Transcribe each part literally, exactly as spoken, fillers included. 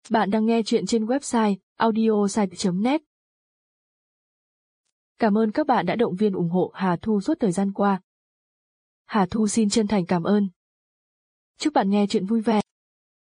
Bạn đang nghe chuyện trên website audiosite chấm net. Cảm ơn các bạn đã động viên ủng hộ Hà Thu suốt thời gian qua. Hà Thu xin chân thành cảm ơn. Chúc bạn nghe chuyện vui vẻ.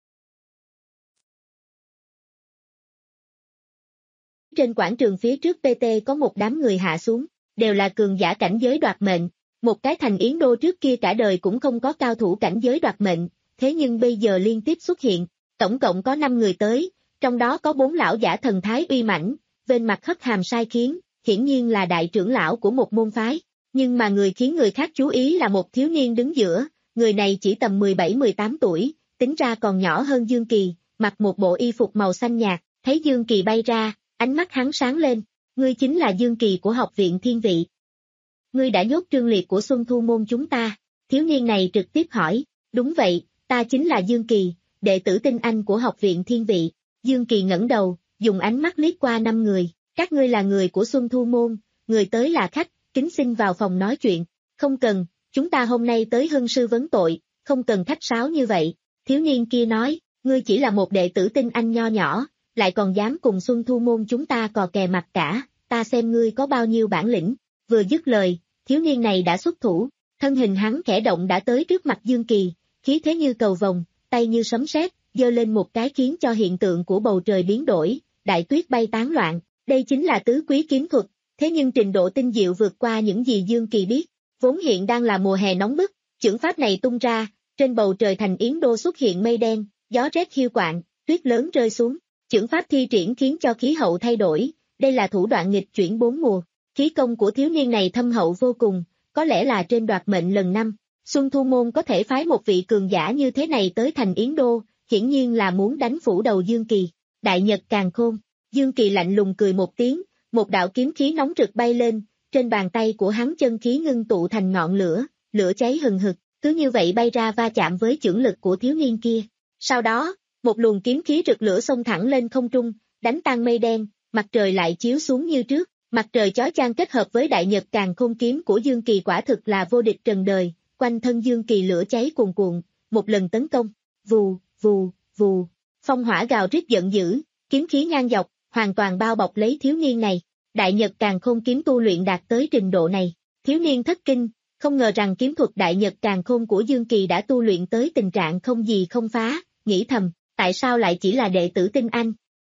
Trên quảng trường phía trước pê tê có một đám người hạ xuống, đều là cường giả cảnh giới đoạt mệnh. Một cái thành Yến Đô trước kia cả đời cũng không có cao thủ cảnh giới đoạt mệnh, thế nhưng bây giờ liên tiếp xuất hiện. Tổng cộng có năm người tới, trong đó có bốn lão giả thần thái uy mãnh, bên mặt hất hàm sai khiến, hiển nhiên là đại trưởng lão của một môn phái. Nhưng mà người khiến người khác chú ý là một thiếu niên đứng giữa, người này chỉ tầm mười bảy mười tám tuổi, tính ra còn nhỏ hơn Dương Kỳ, mặc một bộ y phục màu xanh nhạt, thấy Dương Kỳ bay ra, ánh mắt hắn sáng lên, ngươi chính là Dương Kỳ của học viện Thiên Vị. Ngươi đã nhốt Trương Liệt của Xuân Thu môn chúng ta, thiếu niên này trực tiếp hỏi, đúng vậy, ta chính là Dương Kỳ, đệ tử tinh anh của học viện Thiên Vị. Dương Kỳ ngẩng đầu, dùng ánh mắt liếc qua năm người, các ngươi là người của Xuân Thu môn, người tới là khách, kính xin vào phòng nói chuyện. Không cần, chúng ta hôm nay tới hưng sư vấn tội, không cần khách sáo như vậy. Thiếu niên kia nói, ngươi chỉ là một đệ tử tinh anh nho nhỏ, lại còn dám cùng Xuân Thu môn chúng ta cò kè mặt cả, ta xem ngươi có bao nhiêu bản lĩnh. Vừa dứt lời, thiếu niên này đã xuất thủ, thân hình hắn khẽ động đã tới trước mặt Dương Kỳ, khí thế như cầu vồng, tay như sấm sét, giơ lên một cái khiến cho hiện tượng của bầu trời biến đổi, đại tuyết bay tán loạn, đây chính là tứ quý kiếm thuật, thế nhưng trình độ tinh diệu vượt qua những gì Dương Kỳ biết, vốn hiện đang là mùa hè nóng bức, chưởng pháp này tung ra, trên bầu trời thành Yến Đô xuất hiện mây đen, gió rét hiu quạnh, tuyết lớn rơi xuống, chưởng pháp thi triển khiến cho khí hậu thay đổi, đây là thủ đoạn nghịch chuyển bốn mùa, khí công của thiếu niên này thâm hậu vô cùng, có lẽ là trên đoạt mệnh lần năm. Xuân Thu môn có thể phái một vị cường giả như thế này tới thành Yến Đô, hiển nhiên là muốn đánh phủ đầu Dương Kỳ. Đại Nhật Càn Khôn, Dương Kỳ lạnh lùng cười một tiếng, một đạo kiếm khí nóng rực bay lên, trên bàn tay của hắn chân khí ngưng tụ thành ngọn lửa, lửa cháy hừng hực, cứ như vậy bay ra va chạm với chưởng lực của thiếu niên kia. Sau đó, một luồng kiếm khí rực lửa xông thẳng lên không trung, đánh tan mây đen, mặt trời lại chiếu xuống như trước, mặt trời chói chang kết hợp với Đại Nhật Càn Khôn kiếm của Dương Kỳ quả thực là vô địch trần đời. Quanh thân Dương Kỳ lửa cháy cuồn cuộn, một lần tấn công, vù, vù, vù, phong hỏa gào rít giận dữ, kiếm khí ngang dọc, hoàn toàn bao bọc lấy thiếu niên này. Đại Nhật Càn Khôn kiếm tu luyện đạt tới trình độ này, thiếu niên thất kinh, không ngờ rằng kiếm thuật Đại Nhật Càn Khôn của Dương Kỳ đã tu luyện tới tình trạng không gì không phá, nghĩ thầm, tại sao lại chỉ là đệ tử tinh anh?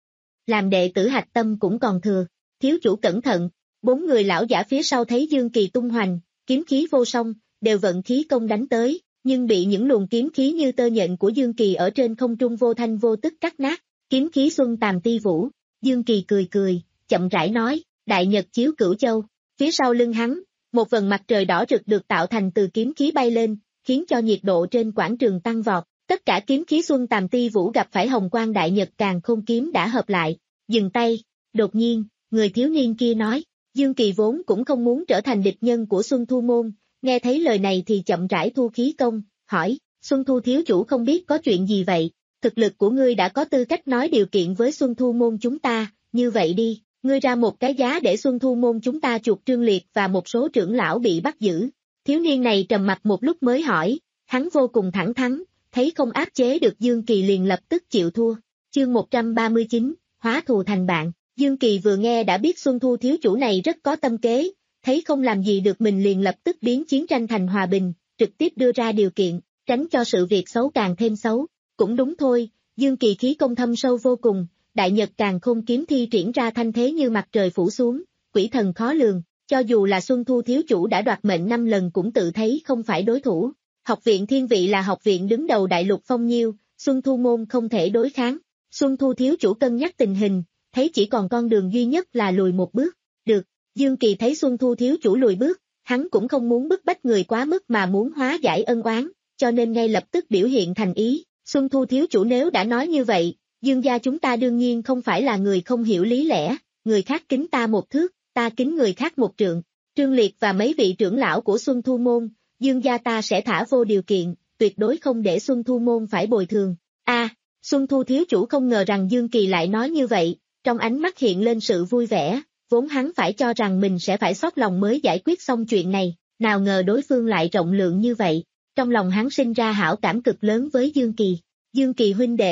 Làm đệ tử hạch tâm cũng còn thừa, thiếu chủ cẩn thận, bốn người lão giả phía sau thấy Dương Kỳ tung hoành, kiếm khí vô song, đều vận khí công đánh tới, nhưng bị những luồng kiếm khí như tơ nhện của Dương Kỳ ở trên không trung vô thanh vô tức cắt nát, kiếm khí xuân tàm ti vũ. Dương Kỳ cười cười, chậm rãi nói, Đại Nhật chiếu cửu châu, phía sau lưng hắn, một vầng mặt trời đỏ rực được tạo thành từ kiếm khí bay lên, khiến cho nhiệt độ trên quảng trường tăng vọt, tất cả kiếm khí xuân tàm ti vũ gặp phải hồng quang Đại Nhật Càn Khôn kiếm đã hợp lại, dừng tay. Đột nhiên, người thiếu niên kia nói, Dương Kỳ vốn cũng không muốn trở thành địch nhân của Xuân Thu môn, nghe thấy lời này thì chậm rãi thu khí công, hỏi, Xuân Thu thiếu chủ không biết có chuyện gì vậy, thực lực của ngươi đã có tư cách nói điều kiện với Xuân Thu môn chúng ta, như vậy đi, ngươi ra một cái giá để Xuân Thu môn chúng ta chuộc Trương Liệt và một số trưởng lão bị bắt giữ. Thiếu niên này trầm mặt một lúc mới hỏi, hắn vô cùng thẳng thắn, thấy không áp chế được Dương Kỳ liền lập tức chịu thua. Chương một trăm ba mươi chín, hóa thù thành bạn. Dương Kỳ vừa nghe đã biết Xuân Thu thiếu chủ này rất có tâm kế, thấy không làm gì được mình liền lập tức biến chiến tranh thành hòa bình, trực tiếp đưa ra điều kiện, tránh cho sự việc xấu càng thêm xấu. Cũng đúng thôi, Dương Kỳ khí công thâm sâu vô cùng, Đại Nhật Càn Khôn kiếm thi triển ra thanh thế như mặt trời phủ xuống, quỷ thần khó lường, cho dù là Xuân Thu thiếu chủ đã đoạt mệnh năm lần cũng tự thấy không phải đối thủ. Học viện Thiên Vị là học viện đứng đầu đại lục phong nhiêu, Xuân Thu môn không thể đối kháng. Xuân Thu thiếu chủ cân nhắc tình hình, thấy chỉ còn con đường duy nhất là lùi một bước. Được, Dương Kỳ thấy Xuân Thu thiếu chủ lùi bước, hắn cũng không muốn bức bách người quá mức mà muốn hóa giải ân oán, cho nên ngay lập tức biểu hiện thành ý. Xuân Thu thiếu chủ nếu đã nói như vậy, Dương gia chúng ta đương nhiên không phải là người không hiểu lý lẽ, người khác kính ta một thước, ta kính người khác một trượng. Trương Liệt và mấy vị trưởng lão của Xuân Thu môn, Dương gia ta sẽ thả vô điều kiện, tuyệt đối không để Xuân Thu môn phải bồi thường. A, à, Xuân Thu thiếu chủ không ngờ rằng Dương Kỳ lại nói như vậy, trong ánh mắt hiện lên sự vui vẻ, vốn hắn phải cho rằng mình sẽ phải xót lòng mới giải quyết xong chuyện này, nào ngờ đối phương lại rộng lượng như vậy, trong lòng hắn sinh ra hảo cảm cực lớn với Dương Kỳ. Dương Kỳ huynh đệ,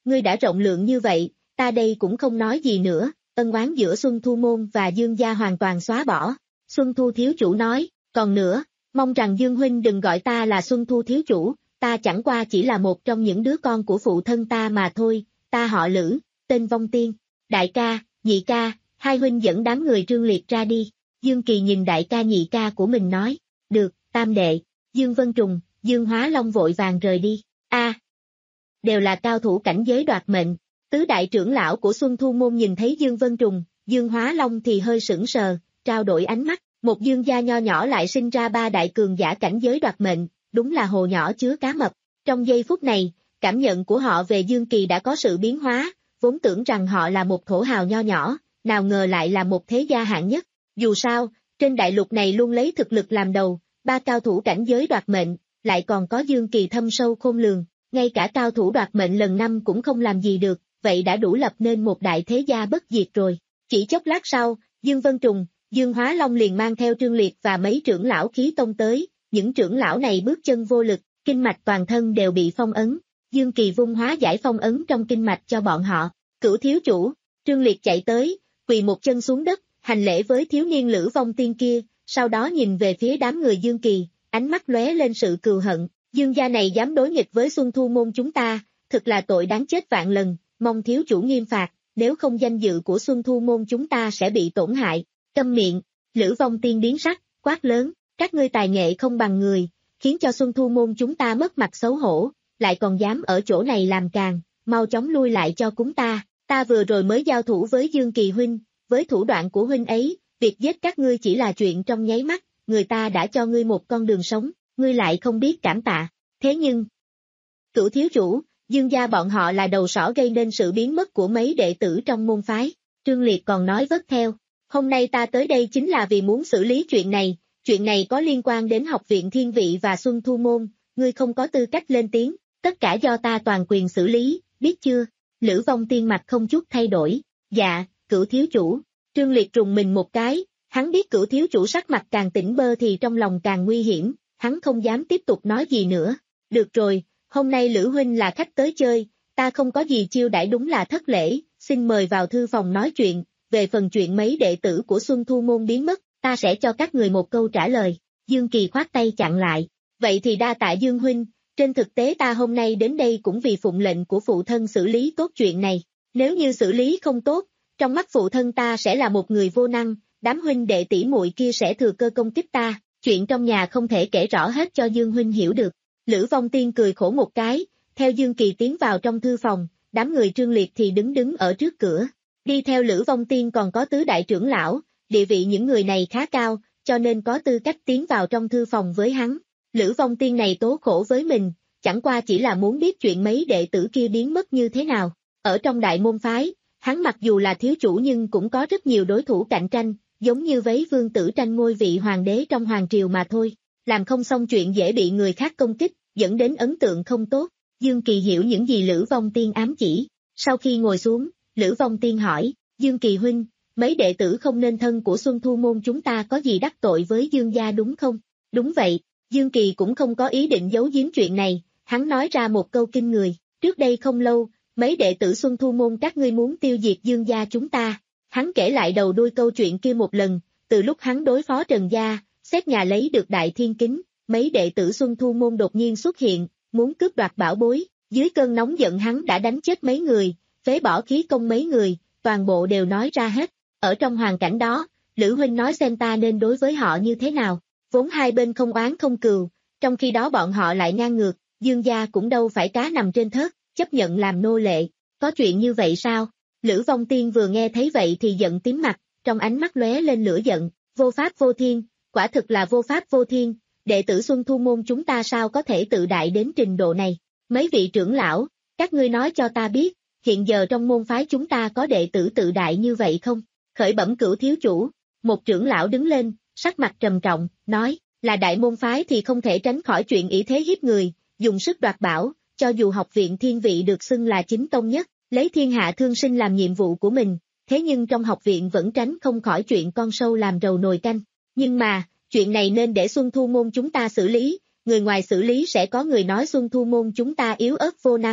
ngươi đã rộng lượng như vậy, ta đây cũng không nói gì nữa, ân oán giữa Xuân Thu Môn và Dương gia hoàn toàn xóa bỏ. Xuân Thu thiếu chủ nói, còn nữa, mong rằng Dương huynh đừng gọi ta là Xuân Thu thiếu chủ, ta chẳng qua chỉ là một trong những đứa con của phụ thân ta mà thôi, ta họ Lữ, tên Vong Tiên. Đại ca, nhị ca, hai huynh dẫn đám người Trương Liệt ra đi. Dương Kỳ nhìn đại ca nhị ca của mình nói, được, tam đệ. Dương Vân Trùng, Dương Hóa Long vội vàng rời đi. A, đều là cao thủ cảnh giới đoạt mệnh. Tứ đại trưởng lão của Xuân Thu Môn nhìn thấy Dương Vân Trùng, Dương Hóa Long thì hơi sững sờ, trao đổi ánh mắt. Một Dương gia nho nhỏ lại sinh ra ba đại cường giả cảnh giới đoạt mệnh, đúng là hồ nhỏ chứa cá mập. Trong giây phút này, cảm nhận của họ về Dương Kỳ đã có sự biến hóa, vốn tưởng rằng họ là một thổ hào nho nhỏ, nào ngờ lại là một thế gia hạng nhất. Dù sao, trên đại lục này luôn lấy thực lực làm đầu, ba cao thủ cảnh giới đoạt mệnh, lại còn có Dương Kỳ thâm sâu khôn lường, ngay cả cao thủ đoạt mệnh lần năm cũng không làm gì được, vậy đã đủ lập nên một đại thế gia bất diệt rồi. Chỉ chốc lát sau, Dương Vân Trùng, Dương Hóa Long liền mang theo Trương Liệt và mấy trưởng lão khí tông tới, những trưởng lão này bước chân vô lực, kinh mạch toàn thân đều bị phong ấn. Dương Kỳ vung hóa giải phong ấn trong kinh mạch cho bọn họ. Cửu thiếu chủ, Trương Liệt chạy tới, quỳ một chân xuống đất, hành lễ với thiếu niên Lữ Vong Tiên kia, sau đó nhìn về phía đám người Dương Kỳ, ánh mắt lóe lên sự cừu hận. Dương gia này dám đối nghịch với Xuân Thu Môn chúng ta, thực là tội đáng chết vạn lần, mong thiếu chủ nghiêm phạt, nếu không danh dự của Xuân Thu Môn chúng ta sẽ bị tổn hại. Câm miệng, Lữ Vong Tiên biến sắc, quát lớn, các ngươi tài nghệ không bằng người, khiến cho Xuân Thu Môn chúng ta mất mặt xấu hổ, lại còn dám ở chỗ này làm càn, mau chóng lui lại cho chúng ta, ta vừa rồi mới giao thủ với Dương Kỳ huynh, với thủ đoạn của huynh ấy, việc giết các ngươi chỉ là chuyện trong nháy mắt, người ta đã cho ngươi một con đường sống, ngươi lại không biết cảm tạ, thế nhưng... Cửu thiếu chủ, Dương gia bọn họ là đầu sỏ gây nên sự biến mất của mấy đệ tử trong môn phái, Trương Liệt còn nói vất theo. Hôm nay ta tới đây chính là vì muốn xử lý chuyện này, chuyện này có liên quan đến Học viện Thiên Vị và Xuân Thu Môn, ngươi không có tư cách lên tiếng, tất cả do ta toàn quyền xử lý, biết chưa? Lữ Vong Tiên mặt không chút thay đổi, dạ, Cửu thiếu chủ. Trương Liệt trùng mình một cái, hắn biết Cửu thiếu chủ sắc mặt càng tỉnh bơ thì trong lòng càng nguy hiểm, hắn không dám tiếp tục nói gì nữa. Được rồi, hôm nay Lữ huynh là khách tới chơi, ta không có gì chiêu đãi đúng là thất lễ, xin mời vào thư phòng nói chuyện. Về phần chuyện mấy đệ tử của Xuân Thu Môn biến mất, ta sẽ cho các người một câu trả lời. Dương Kỳ khoát tay chặn lại. Vậy thì đa tạ Dương huynh, trên thực tế ta hôm nay đến đây cũng vì phụng lệnh của phụ thân xử lý tốt chuyện này. Nếu như xử lý không tốt, trong mắt phụ thân ta sẽ là một người vô năng, đám huynh đệ tỷ muội kia sẽ thừa cơ công kích ta, chuyện trong nhà không thể kể rõ hết cho Dương huynh hiểu được. Lữ Vong Tiên cười khổ một cái, theo Dương Kỳ tiến vào trong thư phòng, đám người Trương Liệt thì đứng đứng ở trước cửa. Đi theo Lữ Vong Tiên còn có tứ đại trưởng lão, địa vị những người này khá cao, cho nên có tư cách tiến vào trong thư phòng với hắn. Lữ Vong Tiên này tố khổ với mình, chẳng qua chỉ là muốn biết chuyện mấy đệ tử kia biến mất như thế nào. Ở trong đại môn phái, hắn mặc dù là thiếu chủ nhưng cũng có rất nhiều đối thủ cạnh tranh, giống như Vấy Vương Tử tranh ngôi vị hoàng đế trong hoàng triều mà thôi. Làm không xong chuyện dễ bị người khác công kích, dẫn đến ấn tượng không tốt. Dương Kỳ hiểu những gì Lữ Vong Tiên ám chỉ. Sau khi ngồi xuống, Lữ Vong Tiên hỏi, Dương Kỳ huynh, mấy đệ tử không nên thân của Xuân Thu Môn chúng ta có gì đắc tội với Dương gia đúng không? Đúng vậy, Dương Kỳ cũng không có ý định giấu giếm chuyện này, hắn nói ra một câu kinh người, trước đây không lâu, mấy đệ tử Xuân Thu Môn các ngươi muốn tiêu diệt Dương gia chúng ta. Hắn kể lại đầu đuôi câu chuyện kia một lần, từ lúc hắn đối phó Trần gia, xét nhà lấy được đại thiên kính, mấy đệ tử Xuân Thu Môn đột nhiên xuất hiện, muốn cướp đoạt bảo bối, dưới cơn nóng giận hắn đã đánh chết mấy người, phế bỏ khí công mấy người, toàn bộ đều nói ra hết. Ở trong hoàn cảnh đó, Lữ huynh nói xem ta nên đối với họ như thế nào, vốn hai bên không oán không cừu, trong khi đó bọn họ lại ngang ngược, Dương gia cũng đâu phải cá nằm trên thớt, chấp nhận làm nô lệ, có chuyện như vậy sao? Lữ Vong Tiên vừa nghe thấy vậy thì giận tím mặt, trong ánh mắt lóe lên lửa giận, vô pháp vô thiên, quả thực là vô pháp vô thiên, đệ tử Xuân Thu Môn chúng ta sao có thể tự đại đến trình độ này? Mấy vị trưởng lão, các ngươi nói cho ta biết, hiện giờ trong môn phái chúng ta có đệ tử tự đại như vậy không? Khởi bẩm Cửu thiếu chủ, một trưởng lão đứng lên, sắc mặt trầm trọng, nói, là đại môn phái thì không thể tránh khỏi chuyện ỷ thế hiếp người, dùng sức đoạt bảo, cho dù Học viện Thiên Vị được xưng là chính tông nhất, lấy thiên hạ thương sinh làm nhiệm vụ của mình, thế nhưng trong học viện vẫn tránh không khỏi chuyện con sâu làm rầu nồi canh. Nhưng mà, chuyện này nên để Xuân Thu Môn chúng ta xử lý, người ngoài xử lý sẽ có người nói Xuân Thu Môn chúng ta yếu ớt vô năng,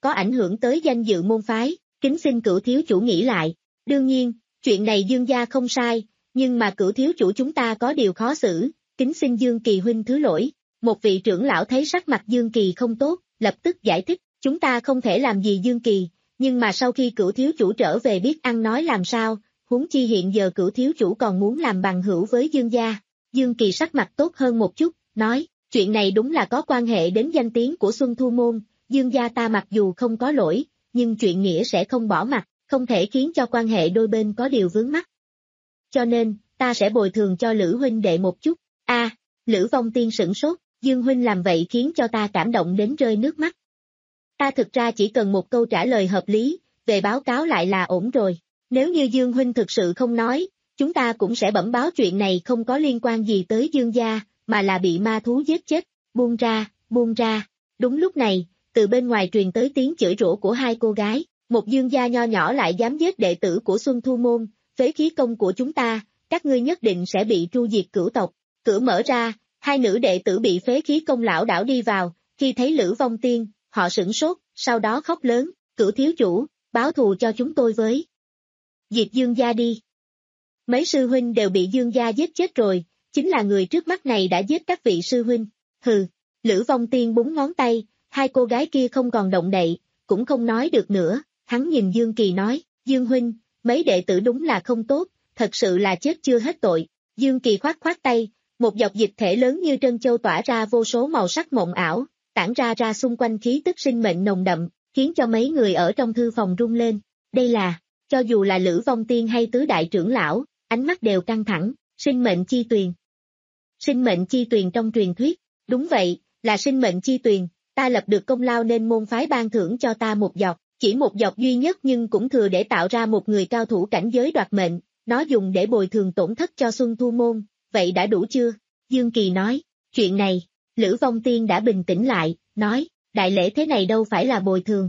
có ảnh hưởng tới danh dự môn phái, kính xin Cửu thiếu chủ nghĩ lại. Đương nhiên, chuyện này Dương gia không sai, nhưng mà Cửu thiếu chủ chúng ta có điều khó xử, kính xin Dương Kỳ huynh thứ lỗi. Một vị trưởng lão thấy sắc mặt Dương Kỳ không tốt, lập tức giải thích, chúng ta không thể làm gì Dương Kỳ, nhưng mà sau khi Cửu thiếu chủ trở về biết ăn nói làm sao, huống chi hiện giờ Cửu thiếu chủ còn muốn làm bằng hữu với Dương gia. Dương Kỳ sắc mặt tốt hơn một chút, nói, chuyện này đúng là có quan hệ đến danh tiếng của Xuân Thu Môn, Dương gia ta mặc dù không có lỗi, nhưng chuyện nghĩa sẽ không bỏ mặt, không thể khiến cho quan hệ đôi bên có điều vướng mắc. Cho nên, ta sẽ bồi thường cho Lữ huynh đệ một chút. A, à, Lữ Vong Tiên sửng sốt, Dương huynh làm vậy khiến cho ta cảm động đến rơi nước mắt. Ta thực ra chỉ cần một câu trả lời hợp lý, về báo cáo lại là ổn rồi. Nếu như Dương huynh thực sự không nói, chúng ta cũng sẽ bẩm báo chuyện này không có liên quan gì tới Dương gia, mà là bị ma thú giết chết. Buông ra, buông ra. Đúng lúc này, từ bên ngoài truyền tới tiếng chửi rủa của hai cô gái. Một Dương gia nho nhỏ lại dám giết đệ tử của Xuân Thu Môn, phế khí công của chúng ta, các ngươi nhất định sẽ bị tru diệt cửu tộc. Cửa mở ra, hai nữ đệ tử bị phế khí công lão đảo đi vào, khi thấy Lữ Vong Tiên, họ sửng sốt, sau đó khóc lớn, Cửu thiếu chủ, báo thù cho chúng tôi với. Diệt Dương gia đi. Mấy sư huynh đều bị Dương gia giết chết rồi, chính là người trước mắt này đã giết các vị sư huynh. Hừ, Lữ Vong Tiên búng ngón tay, hai cô gái kia không còn động đậy, cũng không nói được nữa, hắn nhìn Dương Kỳ nói, Dương huynh, mấy đệ tử đúng là không tốt, thật sự là chết chưa hết tội. Dương Kỳ khoát khoát tay, một dọc dịch thể lớn như trân châu tỏa ra vô số màu sắc mộng ảo, tản ra ra xung quanh khí tức sinh mệnh nồng đậm, khiến cho mấy người ở trong thư phòng rung lên. Đây là, cho dù là Lữ Vong Tiên hay tứ đại trưởng lão, ánh mắt đều căng thẳng, sinh mệnh chi tuyền. Sinh mệnh chi tuyền trong truyền thuyết, đúng vậy, là sinh mệnh chi tuyền, ta lập được công lao nên môn phái ban thưởng cho ta một giọt, chỉ một giọt duy nhất nhưng cũng thừa để tạo ra một người cao thủ cảnh giới đoạt mệnh, nó dùng để bồi thường tổn thất cho Xuân Thu Môn, vậy đã đủ chưa? Dương Kỳ nói, chuyện này, Lữ Vong Tiên đã bình tĩnh lại, nói, đại lễ thế này đâu phải là bồi thường.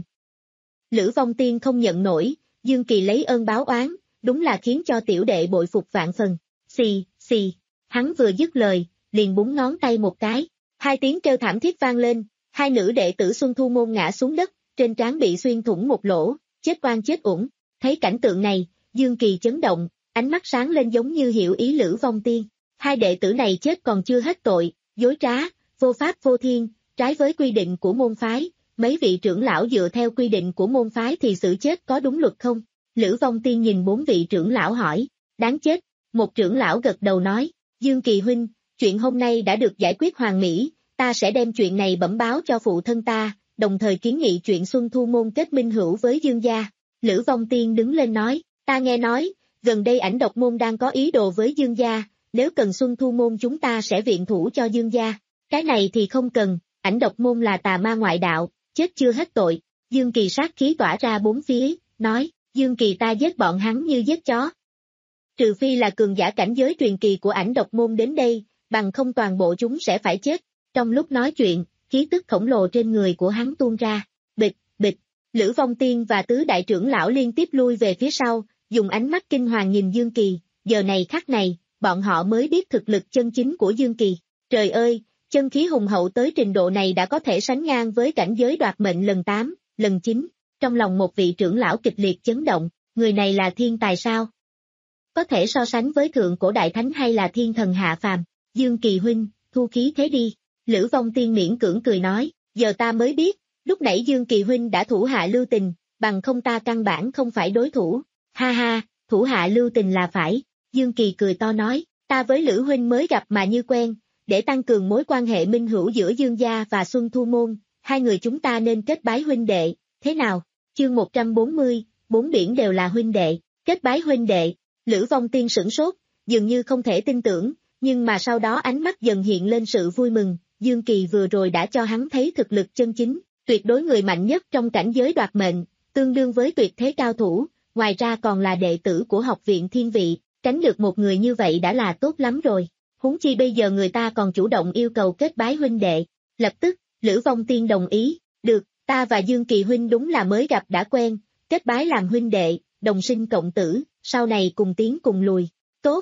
Lữ Vong Tiên không nhận nổi, Dương Kỳ lấy ơn báo oán, đúng là khiến cho tiểu đệ bội phục vạn phần. Xì, xì, hắn vừa dứt lời, liền búng ngón tay một cái, hai tiếng kêu thảm thiết vang lên, hai nữ đệ tử Xuân Thu Môn ngã xuống đất, trên trán bị xuyên thủng một lỗ, chết oan chết uổng. Thấy cảnh tượng này, Dương Kỳ chấn động, ánh mắt sáng lên giống như hiểu ý Lữ Vong Tiên. Hai đệ tử này chết còn chưa hết tội, dối trá, vô pháp vô thiên, trái với quy định của môn phái, mấy vị trưởng lão dựa theo quy định của môn phái thì xử chết có đúng luật không? Lữ Vong Tiên nhìn bốn vị trưởng lão hỏi, đáng chết, một trưởng lão gật đầu nói, Dương Kỳ huynh, chuyện hôm nay đã được giải quyết hoàn mỹ, ta sẽ đem chuyện này bẩm báo cho phụ thân ta, đồng thời kiến nghị chuyện Xuân Thu Môn kết minh hữu với Dương gia. Lữ Vong Tiên đứng lên nói, ta nghe nói, gần đây Ảnh Độc Môn đang có ý đồ với Dương gia, nếu cần Xuân Thu Môn chúng ta sẽ viện thủ cho Dương gia. Cái này thì không cần, Ảnh Độc Môn là tà ma ngoại đạo, chết chưa hết tội. Dương Kỳ sát khí tỏa ra bốn phía, nói, Dương Kỳ ta giết bọn hắn như giết chó. Trừ phi là cường giả cảnh giới truyền kỳ của Ảnh Độc Môn đến đây, bằng không toàn bộ chúng sẽ phải chết. Trong lúc nói chuyện, khí tức khổng lồ trên người của hắn tuôn ra, bịch, bịch, Lữ Vong Tiên và tứ đại trưởng lão liên tiếp lui về phía sau, dùng ánh mắt kinh hoàng nhìn Dương Kỳ, giờ này khắc này, bọn họ mới biết thực lực chân chính của Dương Kỳ. Trời ơi, chân khí hùng hậu tới trình độ này đã có thể sánh ngang với cảnh giới đoạt mệnh lần tám, lần chín. Trong lòng một vị trưởng lão kịch liệt chấn động, người này là thiên tài sao? Có thể so sánh với thượng cổ đại thánh hay là thiên thần hạ phàm? Dương Kỳ huynh, thu khí thế đi. Lữ Vong Tiên miễn cưỡng cười nói, giờ ta mới biết, lúc nãy Dương Kỳ huynh đã thủ hạ lưu tình, bằng không ta căn bản không phải đối thủ. Ha ha, thủ hạ lưu tình là phải. Dương Kỳ cười to nói, ta với Lữ huynh mới gặp mà như quen, để tăng cường mối quan hệ minh hữu giữa Dương gia và Xuân Thu Môn, hai người chúng ta nên kết bái huynh đệ, thế nào? Chương một trăm bốn mươi, bốn biển đều là huynh đệ, kết bái huynh đệ. Lữ Vong Tiên sửng sốt, dường như không thể tin tưởng, nhưng mà sau đó ánh mắt dần hiện lên sự vui mừng. Dương Kỳ vừa rồi đã cho hắn thấy thực lực chân chính, tuyệt đối người mạnh nhất trong cảnh giới đoạt mệnh, tương đương với tuyệt thế cao thủ, ngoài ra còn là đệ tử của học viện thiên vị, tránh được một người như vậy đã là tốt lắm rồi. Huống chi bây giờ người ta còn chủ động yêu cầu kết bái huynh đệ. Lập tức, Lữ Vong Tiên đồng ý, được, ta và Dương Kỳ huynh đúng là mới gặp đã quen, kết bái làm huynh đệ, đồng sinh cộng tử, sau này cùng tiến cùng lùi. Tốt.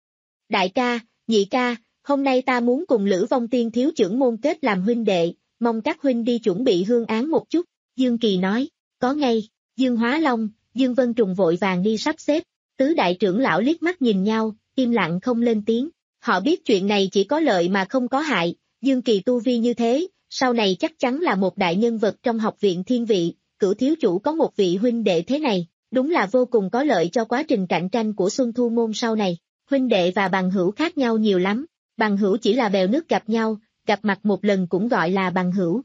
Đại ca, nhị ca, hôm nay ta muốn cùng Lữ Vong Tiên thiếu trưởng môn kết làm huynh đệ, mong các huynh đi chuẩn bị hương án một chút. Dương Kỳ nói, có ngay. Dương Hóa Long, Dương Vân Trùng vội vàng đi sắp xếp, tứ đại trưởng lão liếc mắt nhìn nhau, im lặng không lên tiếng. Họ biết chuyện này chỉ có lợi mà không có hại, Dương Kỳ tu vi như thế, sau này chắc chắn là một đại nhân vật trong học viện thiên vị, Cửu thiếu chủ có một vị huynh đệ thế này, đúng là vô cùng có lợi cho quá trình cạnh tranh của Xuân Thu môn sau này. Huynh đệ và bằng hữu khác nhau nhiều lắm, bằng hữu chỉ là bèo nước gặp nhau, gặp mặt một lần cũng gọi là bằng hữu.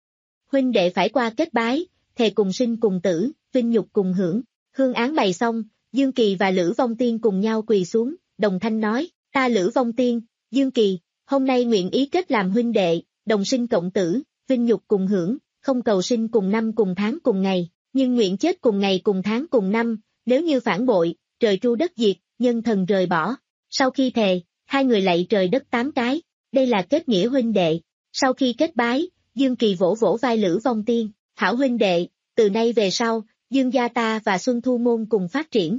Huynh đệ phải qua kết bái, thề cùng sinh cùng tử, vinh nhục cùng hưởng. Hương án bày xong, Dương Kỳ và Lữ Vong Tiên cùng nhau quỳ xuống, đồng thanh nói, ta Lữ Vong Tiên, Dương Kỳ, hôm nay nguyện ý kết làm huynh đệ, đồng sinh cộng tử, vinh nhục cùng hưởng, không cầu sinh cùng năm cùng tháng cùng ngày, nhưng nguyện chết cùng ngày cùng tháng cùng năm, nếu như phản bội, trời tru đất diệt, nhân thần rời bỏ. Sau khi thề, hai người lạy trời đất tám cái, đây là kết nghĩa huynh đệ. Sau khi kết bái, Dương Kỳ vỗ vỗ vai Lữ Vong Tiên, hảo huynh đệ, từ nay về sau, Dương gia ta và Xuân Thu môn cùng phát triển.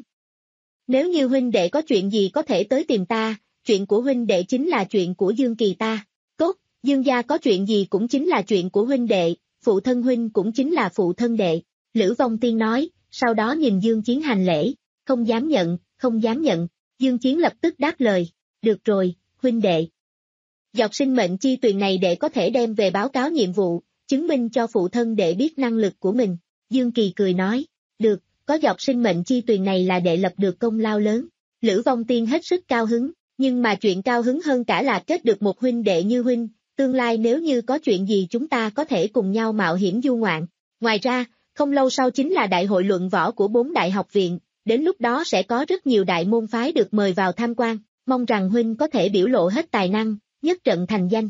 Nếu như huynh đệ có chuyện gì có thể tới tìm ta, chuyện của huynh đệ chính là chuyện của Dương Kỳ ta. Tốt, Dương gia có chuyện gì cũng chính là chuyện của huynh đệ, phụ thân huynh cũng chính là phụ thân đệ. Lữ Vong Tiên nói, sau đó nhìn Dương Chiến hành lễ, không dám nhận, không dám nhận. Dương Chiến lập tức đáp lời, được rồi, huynh đệ. Giọt sinh mệnh chi tuyền này đệ có thể đem về báo cáo nhiệm vụ, chứng minh cho phụ thân đệ biết năng lực của mình. Dương Kỳ cười nói, được, có giọt sinh mệnh chi tuyền này là đệ lập được công lao lớn. Lữ Vong Tiên hết sức cao hứng, nhưng mà chuyện cao hứng hơn cả là kết được một huynh đệ như huynh, tương lai nếu như có chuyện gì chúng ta có thể cùng nhau mạo hiểm du ngoạn. Ngoài ra, không lâu sau chính là đại hội luận võ của bốn đại học viện, đến lúc đó sẽ có rất nhiều đại môn phái được mời vào tham quan, mong rằng huynh có thể biểu lộ hết tài năng, nhất trận thành danh.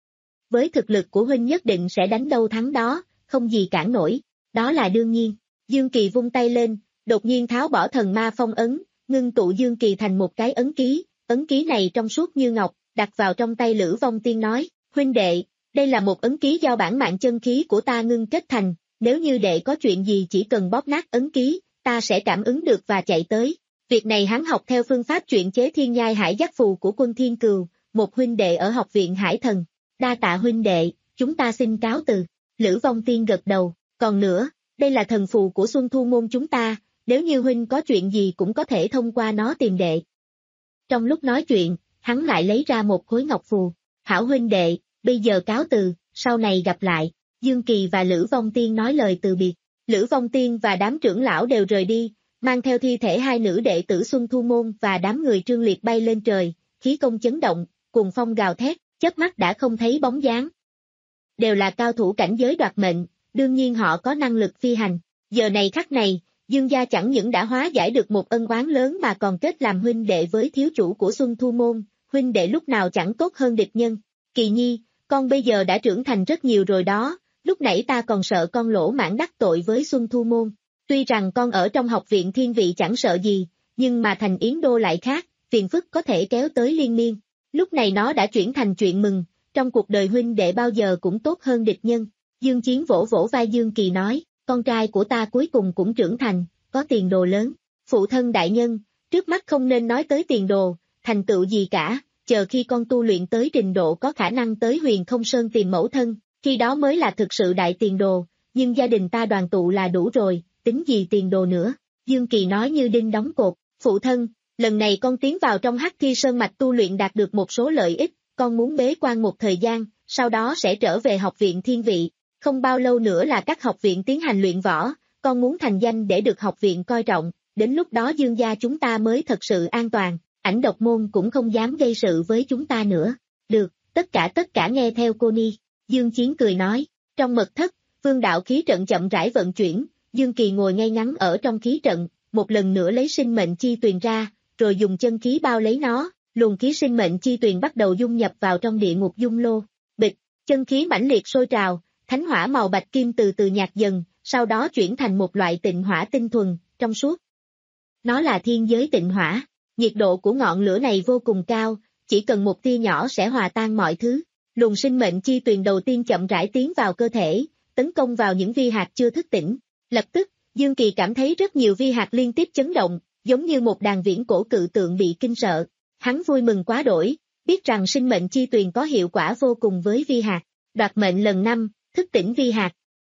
Với thực lực của huynh nhất định sẽ đánh đâu thắng đó, không gì cản nổi, đó là đương nhiên. Dương Kỳ vung tay lên, đột nhiên tháo bỏ thần ma phong ấn, ngưng tụ Dương Kỳ thành một cái ấn ký, ấn ký này trong suốt như ngọc, đặt vào trong tay Lữ Vong Tiên nói, huynh đệ, đây là một ấn ký do bản mạng chân khí của ta ngưng kết thành, nếu như đệ có chuyện gì chỉ cần bóp nát ấn ký, ta sẽ cảm ứng được và chạy tới. Việc này hắn học theo phương pháp truyện chế thiên nhai hải giác phù của Quân Thiên Cừu, một huynh đệ ở học viện Hải Thần. Đa tạ huynh đệ, chúng ta xin cáo từ. Lữ Vong Tiên gật đầu, còn nữa, đây là thần phù của Xuân Thu môn chúng ta, nếu như huynh có chuyện gì cũng có thể thông qua nó tìm đệ. Trong lúc nói chuyện, hắn lại lấy ra một khối ngọc phù. Hảo huynh đệ, bây giờ cáo từ, sau này gặp lại. Dương Kỳ và Lữ Vong Tiên nói lời từ biệt. Lữ Vong Tiên và đám trưởng lão đều rời đi, mang theo thi thể hai nữ đệ tử Xuân Thu môn và đám người Trương Liệt bay lên trời, khí công chấn động, cùng phong gào thét, chớp mắt đã không thấy bóng dáng. Đều là cao thủ cảnh giới đoạt mệnh, đương nhiên họ có năng lực phi hành. Giờ này khắc này, Dương gia chẳng những đã hóa giải được một ân oán lớn mà còn kết làm huynh đệ với thiếu chủ của Xuân Thu môn, huynh đệ lúc nào chẳng tốt hơn địch nhân. Kỳ nhi, con bây giờ đã trưởng thành rất nhiều rồi đó, lúc nãy ta còn sợ con lỗ mãng đắc tội với Xuân Thu môn. Tuy rằng con ở trong học viện thiên vị chẳng sợ gì, nhưng mà thành Yến Đô lại khác, phiền phức có thể kéo tới liên miên. Lúc này nó đã chuyển thành chuyện mừng, trong cuộc đời huynh đệ bao giờ cũng tốt hơn địch nhân. Dương Chiến vỗ vỗ vai Dương Kỳ nói, con trai của ta cuối cùng cũng trưởng thành, có tiền đồ lớn. Phụ thân đại nhân, trước mắt không nên nói tới tiền đồ, thành tựu gì cả, chờ khi con tu luyện tới trình độ có khả năng tới Huyền Không Sơn tìm mẫu thân, khi đó mới là thực sự đại tiền đồ, nhưng gia đình ta đoàn tụ là đủ rồi, tính gì tiền đồ nữa. Dương Kỳ nói như đinh đóng cột, phụ thân, lần này con tiến vào trong Hắc Thi Sơn mạch tu luyện đạt được một số lợi ích, con muốn bế quan một thời gian, sau đó sẽ trở về học viện thiên vị, không bao lâu nữa là các học viện tiến hành luyện võ, con muốn thành danh để được học viện coi trọng, đến lúc đó Dương gia chúng ta mới thật sự an toàn, Ảnh Độc môn cũng không dám gây sự với chúng ta nữa. Được, tất cả tất cả nghe theo cô Ni. Dương Chiến cười nói, trong mật thất, vương đạo khí trận chậm rãi vận chuyển, Dương Kỳ ngồi ngay ngắn ở trong khí trận, một lần nữa lấy sinh mệnh chi tuyền ra, rồi dùng chân khí bao lấy nó, luồng khí sinh mệnh chi tuyền bắt đầu dung nhập vào trong địa ngục dung lô. Bịch, chân khí mãnh liệt sôi trào, thánh hỏa màu bạch kim từ từ nhạt dần, sau đó chuyển thành một loại tịnh hỏa tinh thuần, trong suốt. Nó là thiên giới tịnh hỏa, nhiệt độ của ngọn lửa này vô cùng cao, chỉ cần một tia nhỏ sẽ hòa tan mọi thứ. Luồng sinh mệnh chi tuyền đầu tiên chậm rãi tiến vào cơ thể, tấn công vào những vi hạt chưa thức tỉnh. Lập tức, Dương Kỳ cảm thấy rất nhiều vi hạt liên tiếp chấn động, giống như một đàn viễn cổ cự tượng bị kinh sợ. Hắn vui mừng quá đổi, biết rằng sinh mệnh chi tuyền có hiệu quả vô cùng với vi hạt. Đoạt mệnh lần năm, thức tỉnh vi hạt.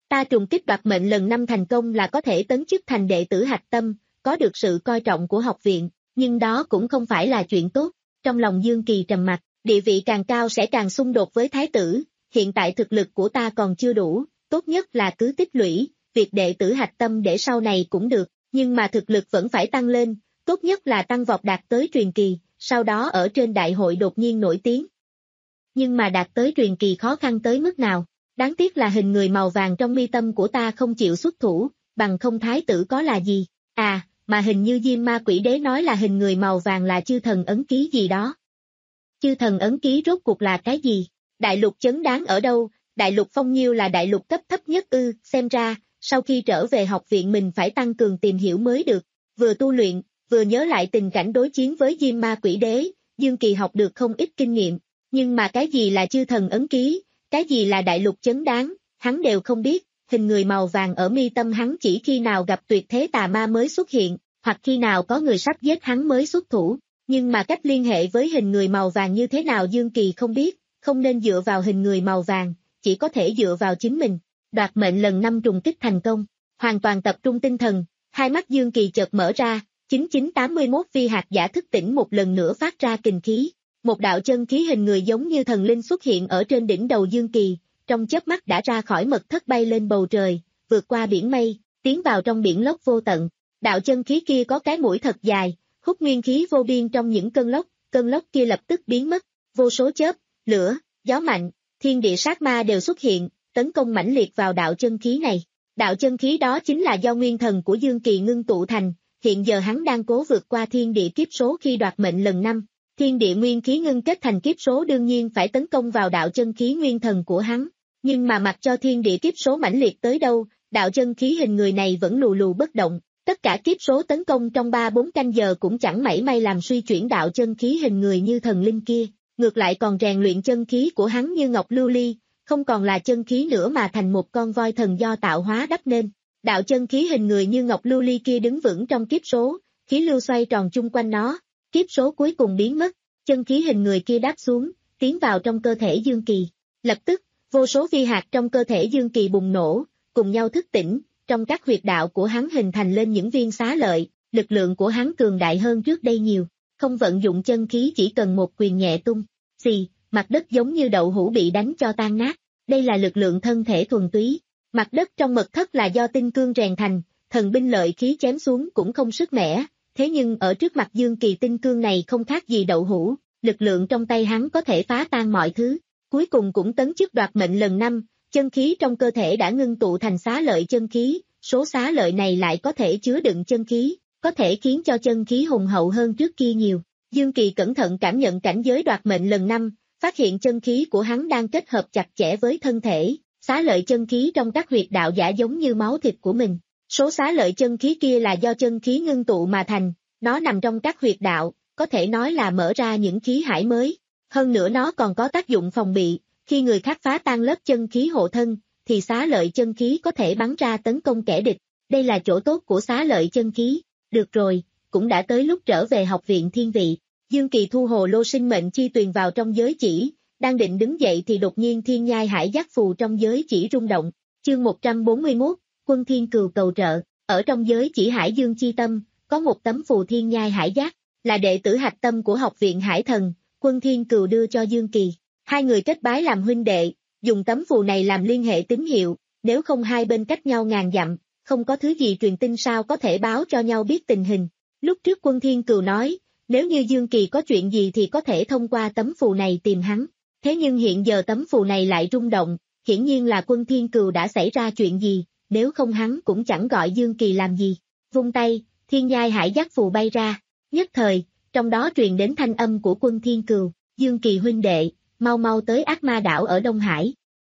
Ta trùng kích đoạt mệnh lần năm thành công là có thể tấn chức thành đệ tử hạch tâm, có được sự coi trọng của học viện, nhưng đó cũng không phải là chuyện tốt. Trong lòng Dương Kỳ trầm mặc, địa vị càng cao sẽ càng xung đột với thái tử, hiện tại thực lực của ta còn chưa đủ, tốt nhất là cứ tích lũy, việc đệ tử hạch tâm để sau này cũng được, nhưng mà thực lực vẫn phải tăng lên, tốt nhất là tăng vọt đạt tới truyền kỳ, sau đó ở trên đại hội đột nhiên nổi tiếng. Nhưng mà đạt tới truyền kỳ khó khăn tới mức nào? Đáng tiếc là hình người màu vàng trong mi tâm của ta không chịu xuất thủ, bằng không thái tử có là gì? À, mà hình như Diêm Ma Quỷ Đế nói là hình người màu vàng là chư thần ấn ký gì đó. Chư thần ấn ký rốt cuộc là cái gì? Đại lục chấn đáng ở đâu? Đại lục Phong Nhiêu là đại lục cấp thấp nhất ư, xem ra, sau khi trở về học viện mình phải tăng cường tìm hiểu mới được. Vừa tu luyện, vừa nhớ lại tình cảnh đối chiến với Diêm Ma Quỷ Đế, Dương Kỳ học được không ít kinh nghiệm. Nhưng mà cái gì là chư thần ấn ký, cái gì là đại lục chấn đáng, hắn đều không biết, hình người màu vàng ở mi tâm hắn chỉ khi nào gặp tuyệt thế tà ma mới xuất hiện, hoặc khi nào có người sắp giết hắn mới xuất thủ, nhưng mà cách liên hệ với hình người màu vàng như thế nào Dương Kỳ không biết, không nên dựa vào hình người màu vàng, chỉ có thể dựa vào chính mình. Đoạt mệnh lần năm trùng kích thành công, hoàn toàn tập trung tinh thần, hai mắt Dương Kỳ chợt mở ra, chín chín tám mươi mốt vi hạt giả thức tỉnh một lần nữa phát ra kình khí. Một đạo chân khí hình người giống như thần linh xuất hiện ở trên đỉnh đầu Dương Kỳ, trong chớp mắt đã ra khỏi mật thất bay lên bầu trời, vượt qua biển mây, tiến vào trong biển lốc vô tận. Đạo chân khí kia có cái mũi thật dài, hút nguyên khí vô biên trong những cơn lốc, cơn lốc kia lập tức biến mất, vô số chớp, lửa, gió mạnh, thiên địa sát ma đều xuất hiện, tấn công mãnh liệt vào đạo chân khí này. Đạo chân khí đó chính là do nguyên thần của Dương Kỳ ngưng tụ thành, hiện giờ hắn đang cố vượt qua thiên địa kiếp số khi đoạt mệnh lần năm. Thiên địa nguyên khí ngưng kết thành kiếp số đương nhiên phải tấn công vào đạo chân khí nguyên thần của hắn, nhưng mà mặc cho thiên địa kiếp số mãnh liệt tới đâu, đạo chân khí hình người này vẫn lù lù bất động, tất cả kiếp số tấn công trong ba bốn canh giờ cũng chẳng mảy may làm suy chuyển đạo chân khí hình người như thần linh kia, ngược lại còn rèn luyện chân khí của hắn như ngọc lưu ly, không còn là chân khí nữa mà thành một con voi thần do tạo hóa đắp nên. Đạo chân khí hình người như ngọc lưu ly kia đứng vững trong kiếp số, khí lưu xoay tròn chung quanh nó. Kiếp số cuối cùng biến mất, chân khí hình người kia đáp xuống, tiến vào trong cơ thể Dương Kỳ. Lập tức, vô số vi hạt trong cơ thể Dương Kỳ bùng nổ, cùng nhau thức tỉnh, trong các huyệt đạo của hắn hình thành lên những viên xá lợi, lực lượng của hắn cường đại hơn trước đây nhiều, không vận dụng chân khí chỉ cần một quyền nhẹ tung, xì, mặt đất giống như đậu hũ bị đánh cho tan nát, đây là lực lượng thân thể thuần túy. Mặt đất trong mật thất là do tinh cương rèn thành, thần binh lợi khí chém xuống cũng không sức mẻ. Thế nhưng ở trước mặt Dương Kỳ tinh cương này không khác gì đậu hũ, lực lượng trong tay hắn có thể phá tan mọi thứ, cuối cùng cũng tấn chức đoạt mệnh lần năm, chân khí trong cơ thể đã ngưng tụ thành xá lợi chân khí, số xá lợi này lại có thể chứa đựng chân khí, có thể khiến cho chân khí hùng hậu hơn trước kia nhiều. Dương Kỳ cẩn thận cảm nhận cảnh giới đoạt mệnh lần năm, phát hiện chân khí của hắn đang kết hợp chặt chẽ với thân thể, xá lợi chân khí trong các huyệt đạo giả giống như máu thịt của mình. Số xá lợi chân khí kia là do chân khí ngưng tụ mà thành, nó nằm trong các huyệt đạo, có thể nói là mở ra những khí hải mới. Hơn nữa nó còn có tác dụng phòng bị, khi người khác phá tan lớp chân khí hộ thân, thì xá lợi chân khí có thể bắn ra tấn công kẻ địch. Đây là chỗ tốt của xá lợi chân khí. Được rồi, cũng đã tới lúc trở về học viện thiên vị. Dương Kỳ thu hồ lô sinh mệnh chi tuyền vào trong giới chỉ, đang định đứng dậy thì đột nhiên thiên nhai hải giác phù trong giới chỉ rung động. Chương một trăm bốn mươi mốt, Quân Thiên Cừu cầu trợ. Ở trong giới chỉ Hải Dương chi tâm, có một tấm phù thiên nhai hải giác, là đệ tử hạch tâm của học viện Hải Thần, Quân Thiên Cừu đưa cho Dương Kỳ. Hai người kết bái làm huynh đệ, dùng tấm phù này làm liên hệ tín hiệu, nếu không hai bên cách nhau ngàn dặm, không có thứ gì truyền tin sao có thể báo cho nhau biết tình hình. Lúc trước Quân Thiên Cừu nói, nếu như Dương Kỳ có chuyện gì thì có thể thông qua tấm phù này tìm hắn. Thế nhưng hiện giờ tấm phù này lại rung động, hiển nhiên là Quân Thiên Cừu đã xảy ra chuyện gì, nếu không hắn cũng chẳng gọi Dương Kỳ làm gì. Vung tay, thiên nhai hải giác phù bay ra, nhất thời, trong đó truyền đến thanh âm của Quân Thiên Cừu, Dương Kỳ huynh đệ, mau mau tới ác ma đảo ở Đông Hải.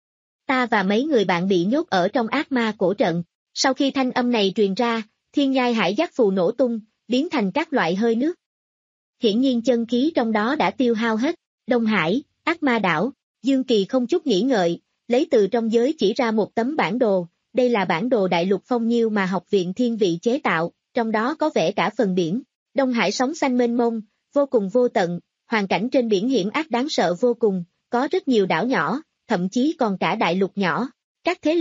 Ta và mấy người bạn bị nhốt ở trong ác ma cổ trận. Sau khi thanh âm này truyền ra, thiên nhai hải giác phù nổ tung, biến thành các loại hơi nước. Hiển nhiên chân khí trong đó đã tiêu hao hết. Đông Hải, ác ma đảo, Dương Kỳ không chút nghĩ ngợi, lấy từ trong giới chỉ ra một tấm bản đồ. Đây là bản đồ đại lục Phong Nhiêu mà học viện thiên vị chế tạo, trong đó có vẽ cả phần biển. Đông Hải sóng xanh mênh mông, vô cùng vô tận, hoàn cảnh trên biển hiểm ác đáng sợ vô cùng, có rất nhiều đảo nhỏ, thậm chí còn cả đại lục nhỏ. Các thế lực,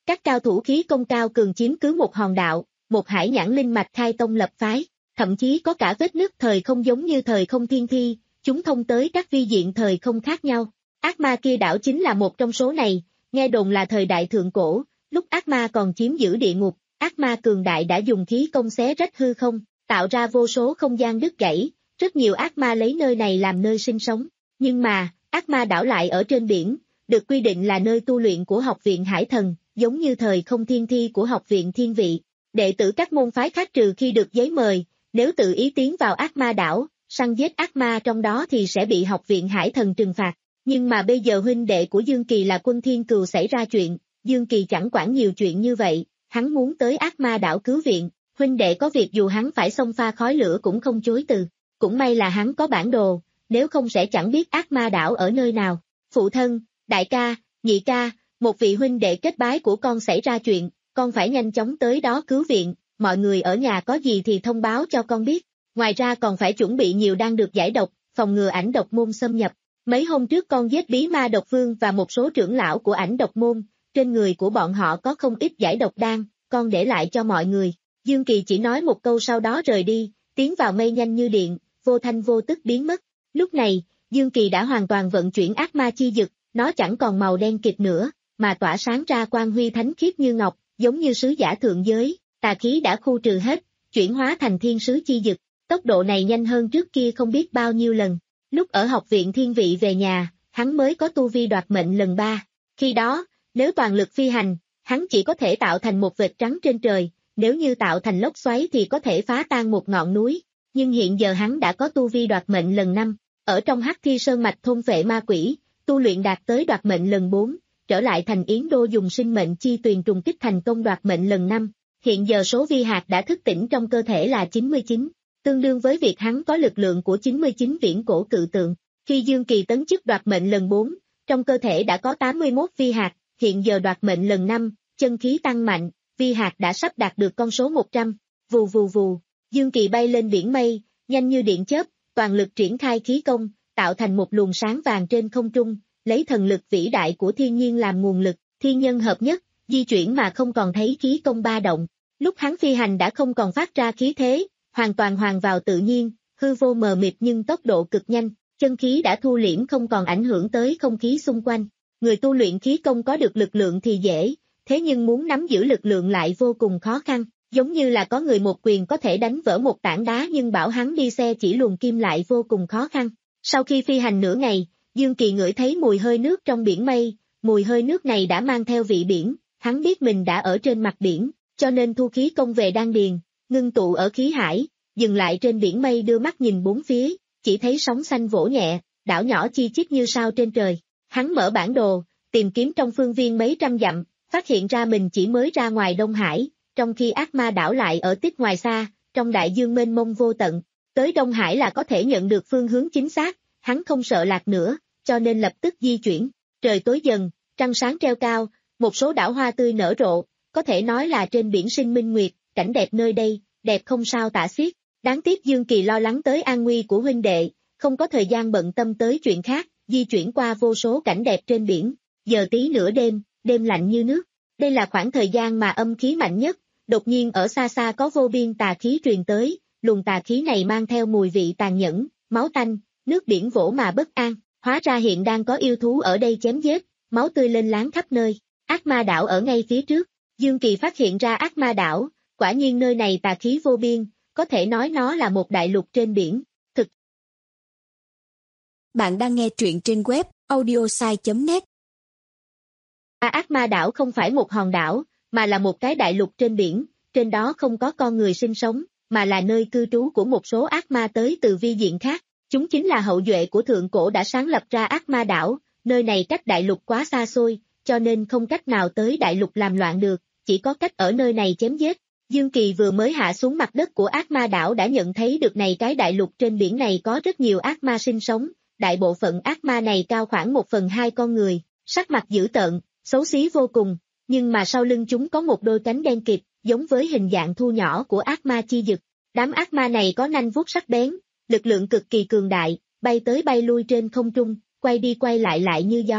Các cao thủ khí công cao cường chiếm cứ một hòn đạo, một hải nhãn linh mạch khai tông lập phái, thậm chí có cả vết nứt thời không giống như thời không thiên thi, chúng thông tới các vi diện thời không khác nhau. Ác ma kia đảo chính là một trong số này, nghe đồn là thời đại thượng cổ, lúc ác ma còn chiếm giữ địa ngục, ác ma cường đại đã dùng khí công xé rách hư không, tạo ra vô số không gian đứt gãy, rất nhiều ác ma lấy nơi này làm nơi sinh sống. Nhưng mà, ác ma đảo lại ở trên biển, được quy định là nơi tu luyện của học viện Hải Thần, giống như thời không thiên thi của học viện Thiên Vị. Đệ tử các môn phái khác trừ khi được giấy mời, nếu tự ý tiến vào ác ma đảo, săn giết ác ma trong đó thì sẽ bị học viện Hải Thần trừng phạt. Nhưng mà bây giờ huynh đệ của Dương Kỳ là Quân Thiên Cừu xảy ra chuyện, Dương Kỳ chẳng quản nhiều chuyện như vậy, hắn muốn tới ác ma đảo cứu viện, huynh đệ có việc dù hắn phải xông pha khói lửa cũng không chối từ. Cũng may là hắn có bản đồ, nếu không sẽ chẳng biết ác ma đảo ở nơi nào. Phụ thân, đại ca, nhị ca, một vị huynh đệ kết bái của con xảy ra chuyện, con phải nhanh chóng tới đó cứu viện, mọi người ở nhà có gì thì thông báo cho con biết. Ngoài ra còn phải chuẩn bị nhiều đan được giải độc, phòng ngừa ảnh độc môn xâm nhập. Mấy hôm trước con giết bí ma độc vương và một số trưởng lão của ảnh độc môn, trên người của bọn họ có không ít giải độc đan, con để lại cho mọi người. Dương Kỳ chỉ nói một câu sau đó rời đi, tiến vào mây nhanh như điện, vô thanh vô tức biến mất. Lúc này, Dương Kỳ đã hoàn toàn vận chuyển ác ma chi dực, nó chẳng còn màu đen kịt nữa, mà tỏa sáng ra quang huy thánh khiết như ngọc, giống như sứ giả thượng giới, tà khí đã khu trừ hết, chuyển hóa thành thiên sứ chi dực. Tốc độ này nhanh hơn trước kia không biết bao nhiêu lần. Lúc ở học viện Thiên Vị về nhà, hắn mới có tu vi đoạt mệnh lần ba. Khi đó, nếu toàn lực phi hành, hắn chỉ có thể tạo thành một vệt trắng trên trời, nếu như tạo thành lốc xoáy thì có thể phá tan một ngọn núi. Nhưng hiện giờ hắn đã có tu vi đoạt mệnh lần năm, ở trong Hắc Thi Sơn mạch thôn phệ ma quỷ, tu luyện đạt tới đoạt mệnh lần bốn, trở lại thành Yến Đô dùng sinh mệnh chi tuyền trùng kích thành công đoạt mệnh lần năm. Hiện giờ số vi hạt đã thức tỉnh trong cơ thể là chín mươi chín, tương đương với việc hắn có lực lượng của chín mươi chín viễn cổ cự tượng. Khi Dương Kỳ tấn chức đoạt mệnh lần bốn, trong cơ thể đã có tám mươi mốt vi hạt, hiện giờ đoạt mệnh lần năm, chân khí tăng mạnh, vi hạt đã sắp đạt được con số một trăm. Vù vù vù, Dương Kỳ bay lên biển mây, nhanh như điện chớp, toàn lực triển khai khí công, tạo thành một luồng sáng vàng trên không trung, lấy thần lực vĩ đại của thiên nhiên làm nguồn lực, thiên nhân hợp nhất, di chuyển mà không còn thấy khí công ba động. Lúc hắn phi hành đã không còn phát ra khí thế, hoàn toàn hoàn vào tự nhiên, hư vô mờ mịt nhưng tốc độ cực nhanh, chân khí đã thu liễm không còn ảnh hưởng tới không khí xung quanh. Người tu luyện khí công có được lực lượng thì dễ, thế nhưng muốn nắm giữ lực lượng lại vô cùng khó khăn, giống như là có người một quyền có thể đánh vỡ một tảng đá nhưng bảo hắn đi xe chỉ luồn kim lại vô cùng khó khăn. Sau khi phi hành nửa ngày, Dương Kỳ ngửi thấy mùi hơi nước trong biển mây, mùi hơi nước này đã mang theo vị biển, hắn biết mình đã ở trên mặt biển, cho nên thu khí công về đan điền, ngưng tụ ở khí hải, dừng lại trên biển mây đưa mắt nhìn bốn phía, chỉ thấy sóng xanh vỗ nhẹ, đảo nhỏ chi chít như sao trên trời. Hắn mở bản đồ, tìm kiếm trong phương viên mấy trăm dặm, phát hiện ra mình chỉ mới ra ngoài Đông Hải, trong khi ác ma đảo lại ở tích ngoài xa, trong đại dương mênh mông vô tận. Tới Đông Hải là có thể nhận được phương hướng chính xác, hắn không sợ lạc nữa, cho nên lập tức di chuyển. Trời tối dần, trăng sáng treo cao, một số đảo hoa tươi nở rộ, có thể nói là trên biển sinh minh nguyệt, cảnh đẹp nơi đây, đẹp không sao tả xiết. Đáng tiếc Dương Kỳ lo lắng tới an nguy của huynh đệ, không có thời gian bận tâm tới chuyện khác, di chuyển qua vô số cảnh đẹp trên biển. Giờ tí nửa đêm, đêm lạnh như nước. Đây là khoảng thời gian mà âm khí mạnh nhất, đột nhiên ở xa xa có vô biên tà khí truyền tới, luồng tà khí này mang theo mùi vị tàn nhẫn, máu tanh, nước biển vỗ mà bất an, hóa ra hiện đang có yêu thú ở đây chém giết, máu tươi lên láng khắp nơi. Ác ma đảo ở ngay phía trước, Dương Kỳ phát hiện ra ác ma đảo, quả nhiên nơi này tà khí vô biên, có thể nói nó là một đại lục trên biển. Thực Bạn đang nghe truyện trên web audiosai chấm net. À, ác ma đảo không phải một hòn đảo, mà là một cái đại lục trên biển, trên đó không có con người sinh sống, mà là nơi cư trú của một số ác ma tới từ vi diện khác. Chúng chính là hậu duệ của thượng cổ đã sáng lập ra ác ma đảo, nơi này cách đại lục quá xa xôi, cho nên không cách nào tới đại lục làm loạn được, chỉ có cách ở nơi này chém giết. Dương Kỳ vừa mới hạ xuống mặt đất của ác ma đảo đã nhận thấy được này cái đại lục trên biển này có rất nhiều ác ma sinh sống, đại bộ phận ác ma này cao khoảng một phần hai con người, sắc mặt dữ tợn, xấu xí vô cùng, nhưng mà sau lưng chúng có một đôi cánh đen kịt, giống với hình dạng thu nhỏ của ác ma chi dực. Đám ác ma này có nanh vuốt sắc bén, lực lượng cực kỳ cường đại, bay tới bay lui trên không trung, quay đi quay lại lại như gió.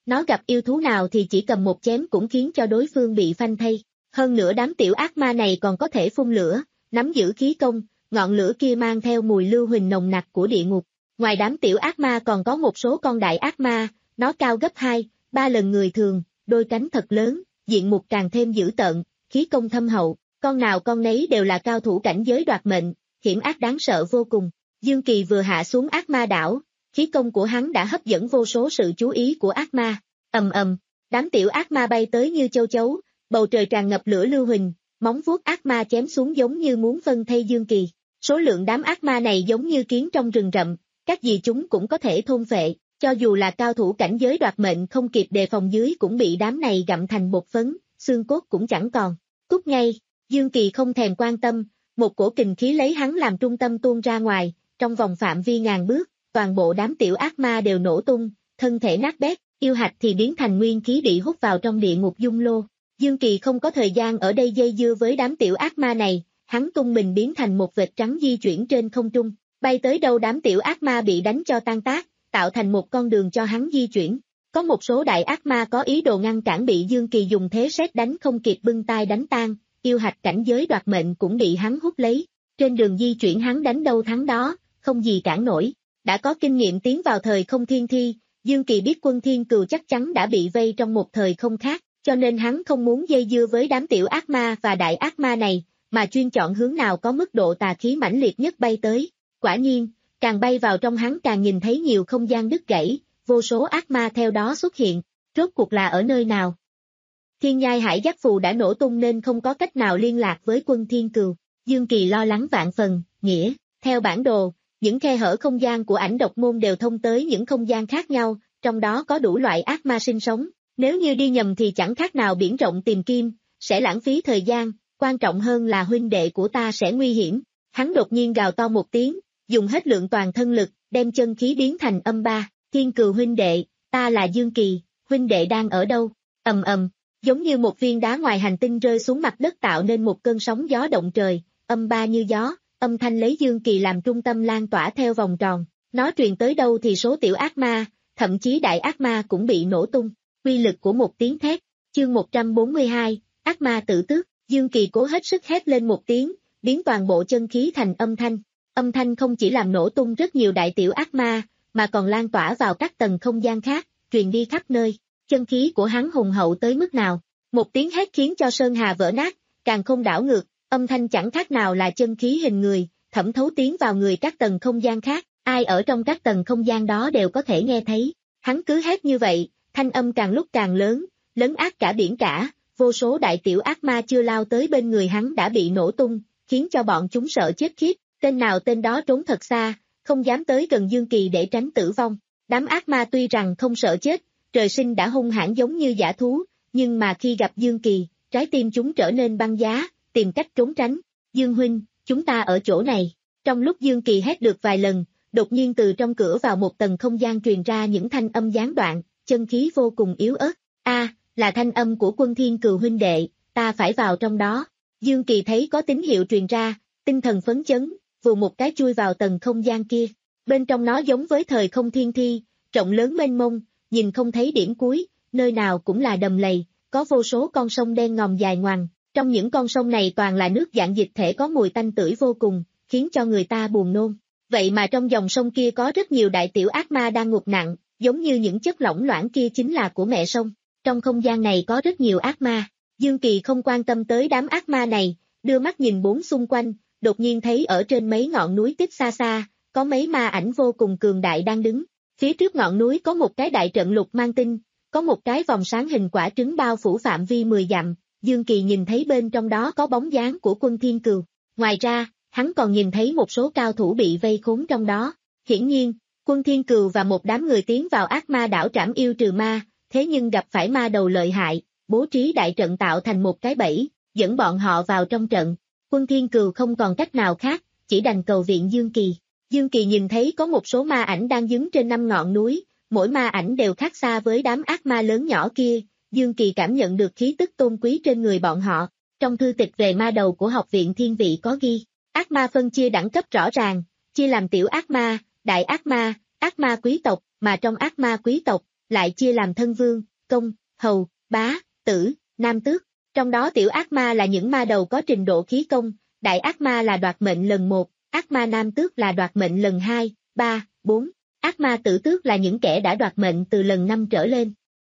Nó gặp yêu thú nào thì chỉ cầm một chém cũng khiến cho đối phương bị phanh thây. Hơn nữa đám tiểu ác ma này còn có thể phun lửa, nắm giữ khí công, ngọn lửa kia mang theo mùi lưu huỳnh nồng nặc của địa ngục. Ngoài đám tiểu ác ma còn có một số con đại ác ma, nó cao gấp hai, ba lần người thường, đôi cánh thật lớn, diện mục càng thêm dữ tợn, khí công thâm hậu, con nào con nấy đều là cao thủ cảnh giới đoạt mệnh, hiểm ác đáng sợ vô cùng. Dương Kỳ vừa hạ xuống ác ma đảo, khí công của hắn đã hấp dẫn vô số sự chú ý của ác ma. Ầm ầm, đám tiểu ác ma bay tới như châu chấu, bầu trời tràn ngập lửa lưu huỳnh, móng vuốt ác ma chém xuống giống như muốn phân thây Dương Kỳ. Số lượng đám ác ma này giống như kiến trong rừng rậm, các gì chúng cũng có thể thôn phệ, cho dù là cao thủ cảnh giới đoạt mệnh không kịp đề phòng dưới cũng bị đám này gặm thành bột phấn, xương cốt cũng chẳng còn. Cút ngay, Dương Kỳ không thèm quan tâm, một cổ kình khí lấy hắn làm trung tâm tuôn ra ngoài, trong vòng phạm vi ngàn bước, toàn bộ đám tiểu ác ma đều nổ tung, thân thể nát bét, yêu hạch thì biến thành nguyên khí bị hút vào trong địa ngục dung lô. Dương Kỳ không có thời gian ở đây dây dưa với đám tiểu ác ma này, hắn tung mình biến thành một vệt trắng di chuyển trên không trung, bay tới đâu đám tiểu ác ma bị đánh cho tan tác, tạo thành một con đường cho hắn di chuyển. Có một số đại ác ma có ý đồ ngăn cản bị Dương Kỳ dùng thế sét đánh không kịp bưng tay đánh tan, yêu hạch cảnh giới đoạt mệnh cũng bị hắn hút lấy. Trên đường di chuyển hắn đánh đâu thắng đó, không gì cản nổi. Đã có kinh nghiệm tiến vào thời không thiên thi, Dương Kỳ biết quân thiên cừu chắc chắn đã bị vây trong một thời không khác, cho nên hắn không muốn dây dưa với đám tiểu ác ma và đại ác ma này, mà chuyên chọn hướng nào có mức độ tà khí mãnh liệt nhất bay tới. Quả nhiên, càng bay vào trong hắn càng nhìn thấy nhiều không gian đứt gãy, vô số ác ma theo đó xuất hiện, rốt cuộc là ở nơi nào? Thiên nhai hải giác phù đã nổ tung nên không có cách nào liên lạc với quân thiên cừu. Dương Kỳ lo lắng vạn phần, nghĩa, theo bản đồ, những khe hở không gian của ảnh độc môn đều thông tới những không gian khác nhau, trong đó có đủ loại ác ma sinh sống. Nếu như đi nhầm thì chẳng khác nào biển rộng tìm kim, sẽ lãng phí thời gian, quan trọng hơn là huynh đệ của ta sẽ nguy hiểm. Hắn đột nhiên gào to một tiếng, dùng hết lượng toàn thân lực, đem chân khí biến thành âm ba. Thiên cừu huynh đệ, ta là Dương Kỳ, huynh đệ đang ở đâu? Ầm ầm, giống như một viên đá ngoài hành tinh rơi xuống mặt đất tạo nên một cơn sóng gió động trời, âm ba như gió, âm thanh lấy Dương Kỳ làm trung tâm lan tỏa theo vòng tròn, nó truyền tới đâu thì số tiểu ác ma, thậm chí đại ác ma cũng bị nổ tung. Uy lực của một tiếng thét, chương một trăm bốn mươi hai, ác ma tử tước, Dương Kỳ cố hết sức hét lên một tiếng, biến toàn bộ chân khí thành âm thanh. Âm thanh không chỉ làm nổ tung rất nhiều đại tiểu ác ma, mà còn lan tỏa vào các tầng không gian khác, truyền đi khắp nơi. Chân khí của hắn hùng hậu tới mức nào? Một tiếng hét khiến cho sơn hà vỡ nát, càng không đảo ngược, âm thanh chẳng khác nào là chân khí hình người, thẩm thấu tiến vào người các tầng không gian khác, ai ở trong các tầng không gian đó đều có thể nghe thấy. Hắn cứ hét như vậy, thanh âm càng lúc càng lớn, lấn át cả biển cả, vô số đại tiểu ác ma chưa lao tới bên người hắn đã bị nổ tung, khiến cho bọn chúng sợ chết khiếp, tên nào tên đó trốn thật xa, không dám tới gần Dương Kỳ để tránh tử vong. Đám ác ma tuy rằng không sợ chết, trời sinh đã hung hãn giống như dã thú, nhưng mà khi gặp Dương Kỳ, trái tim chúng trở nên băng giá, tìm cách trốn tránh. Dương huynh, chúng ta ở chỗ này. Trong lúc Dương Kỳ hét được vài lần, đột nhiên từ trong cửa vào một tầng không gian truyền ra những thanh âm gián đoạn, chân khí vô cùng yếu ớt. A, là thanh âm của quân thiên cừu huynh đệ, ta phải vào trong đó. Dương Kỳ thấy có tín hiệu truyền ra, tinh thần phấn chấn, vù một cái chui vào tầng không gian kia. Bên trong nó giống với thời không thiên thi, rộng lớn mênh mông, nhìn không thấy điểm cuối, nơi nào cũng là đầm lầy, có vô số con sông đen ngòm dài ngoằng. Trong những con sông này toàn là nước dạng dịch thể có mùi tanh tưởi vô cùng, khiến cho người ta buồn nôn. Vậy mà trong dòng sông kia có rất nhiều đại tiểu ác ma đang ngục nặng, giống như những chất lỏng loãng kia chính là của mẹ sông. Trong không gian này có rất nhiều ác ma, Dương Kỳ không quan tâm tới đám ác ma này, đưa mắt nhìn bốn xung quanh, đột nhiên thấy ở trên mấy ngọn núi tích xa xa, có mấy ma ảnh vô cùng cường đại đang đứng. Phía trước ngọn núi có một cái đại trận lục mang tinh, có một cái vòng sáng hình quả trứng bao phủ phạm vi mười dặm, Dương Kỳ nhìn thấy bên trong đó có bóng dáng của quân thiên cừu. Ngoài ra, hắn còn nhìn thấy một số cao thủ bị vây khốn trong đó. Hiển nhiên, quân thiên cừu và một đám người tiến vào ác ma đảo trảm yêu trừ ma, thế nhưng gặp phải ma đầu lợi hại, bố trí đại trận tạo thành một cái bẫy, dẫn bọn họ vào trong trận. Quân thiên cừu không còn cách nào khác, chỉ đành cầu viện Dương Kỳ. Dương Kỳ nhìn thấy có một số ma ảnh đang đứng trên năm ngọn núi, mỗi ma ảnh đều khác xa với đám ác ma lớn nhỏ kia. Dương Kỳ cảm nhận được khí tức tôn quý trên người bọn họ. Trong thư tịch về ma đầu của học viện thiên vị có ghi, ác ma phân chia đẳng cấp rõ ràng, chia làm tiểu ác ma, đại ác ma, ác ma quý tộc, mà trong ác ma quý tộc lại chia làm thân vương, công, hầu, bá, tử, nam tước. Trong đó tiểu ác ma là những ma đầu có trình độ khí công, đại ác ma là đoạt mệnh lần một, ác ma nam tước là đoạt mệnh lần hai, ba, bốn. Ác ma tử tước là những kẻ đã đoạt mệnh từ lần năm trở lên.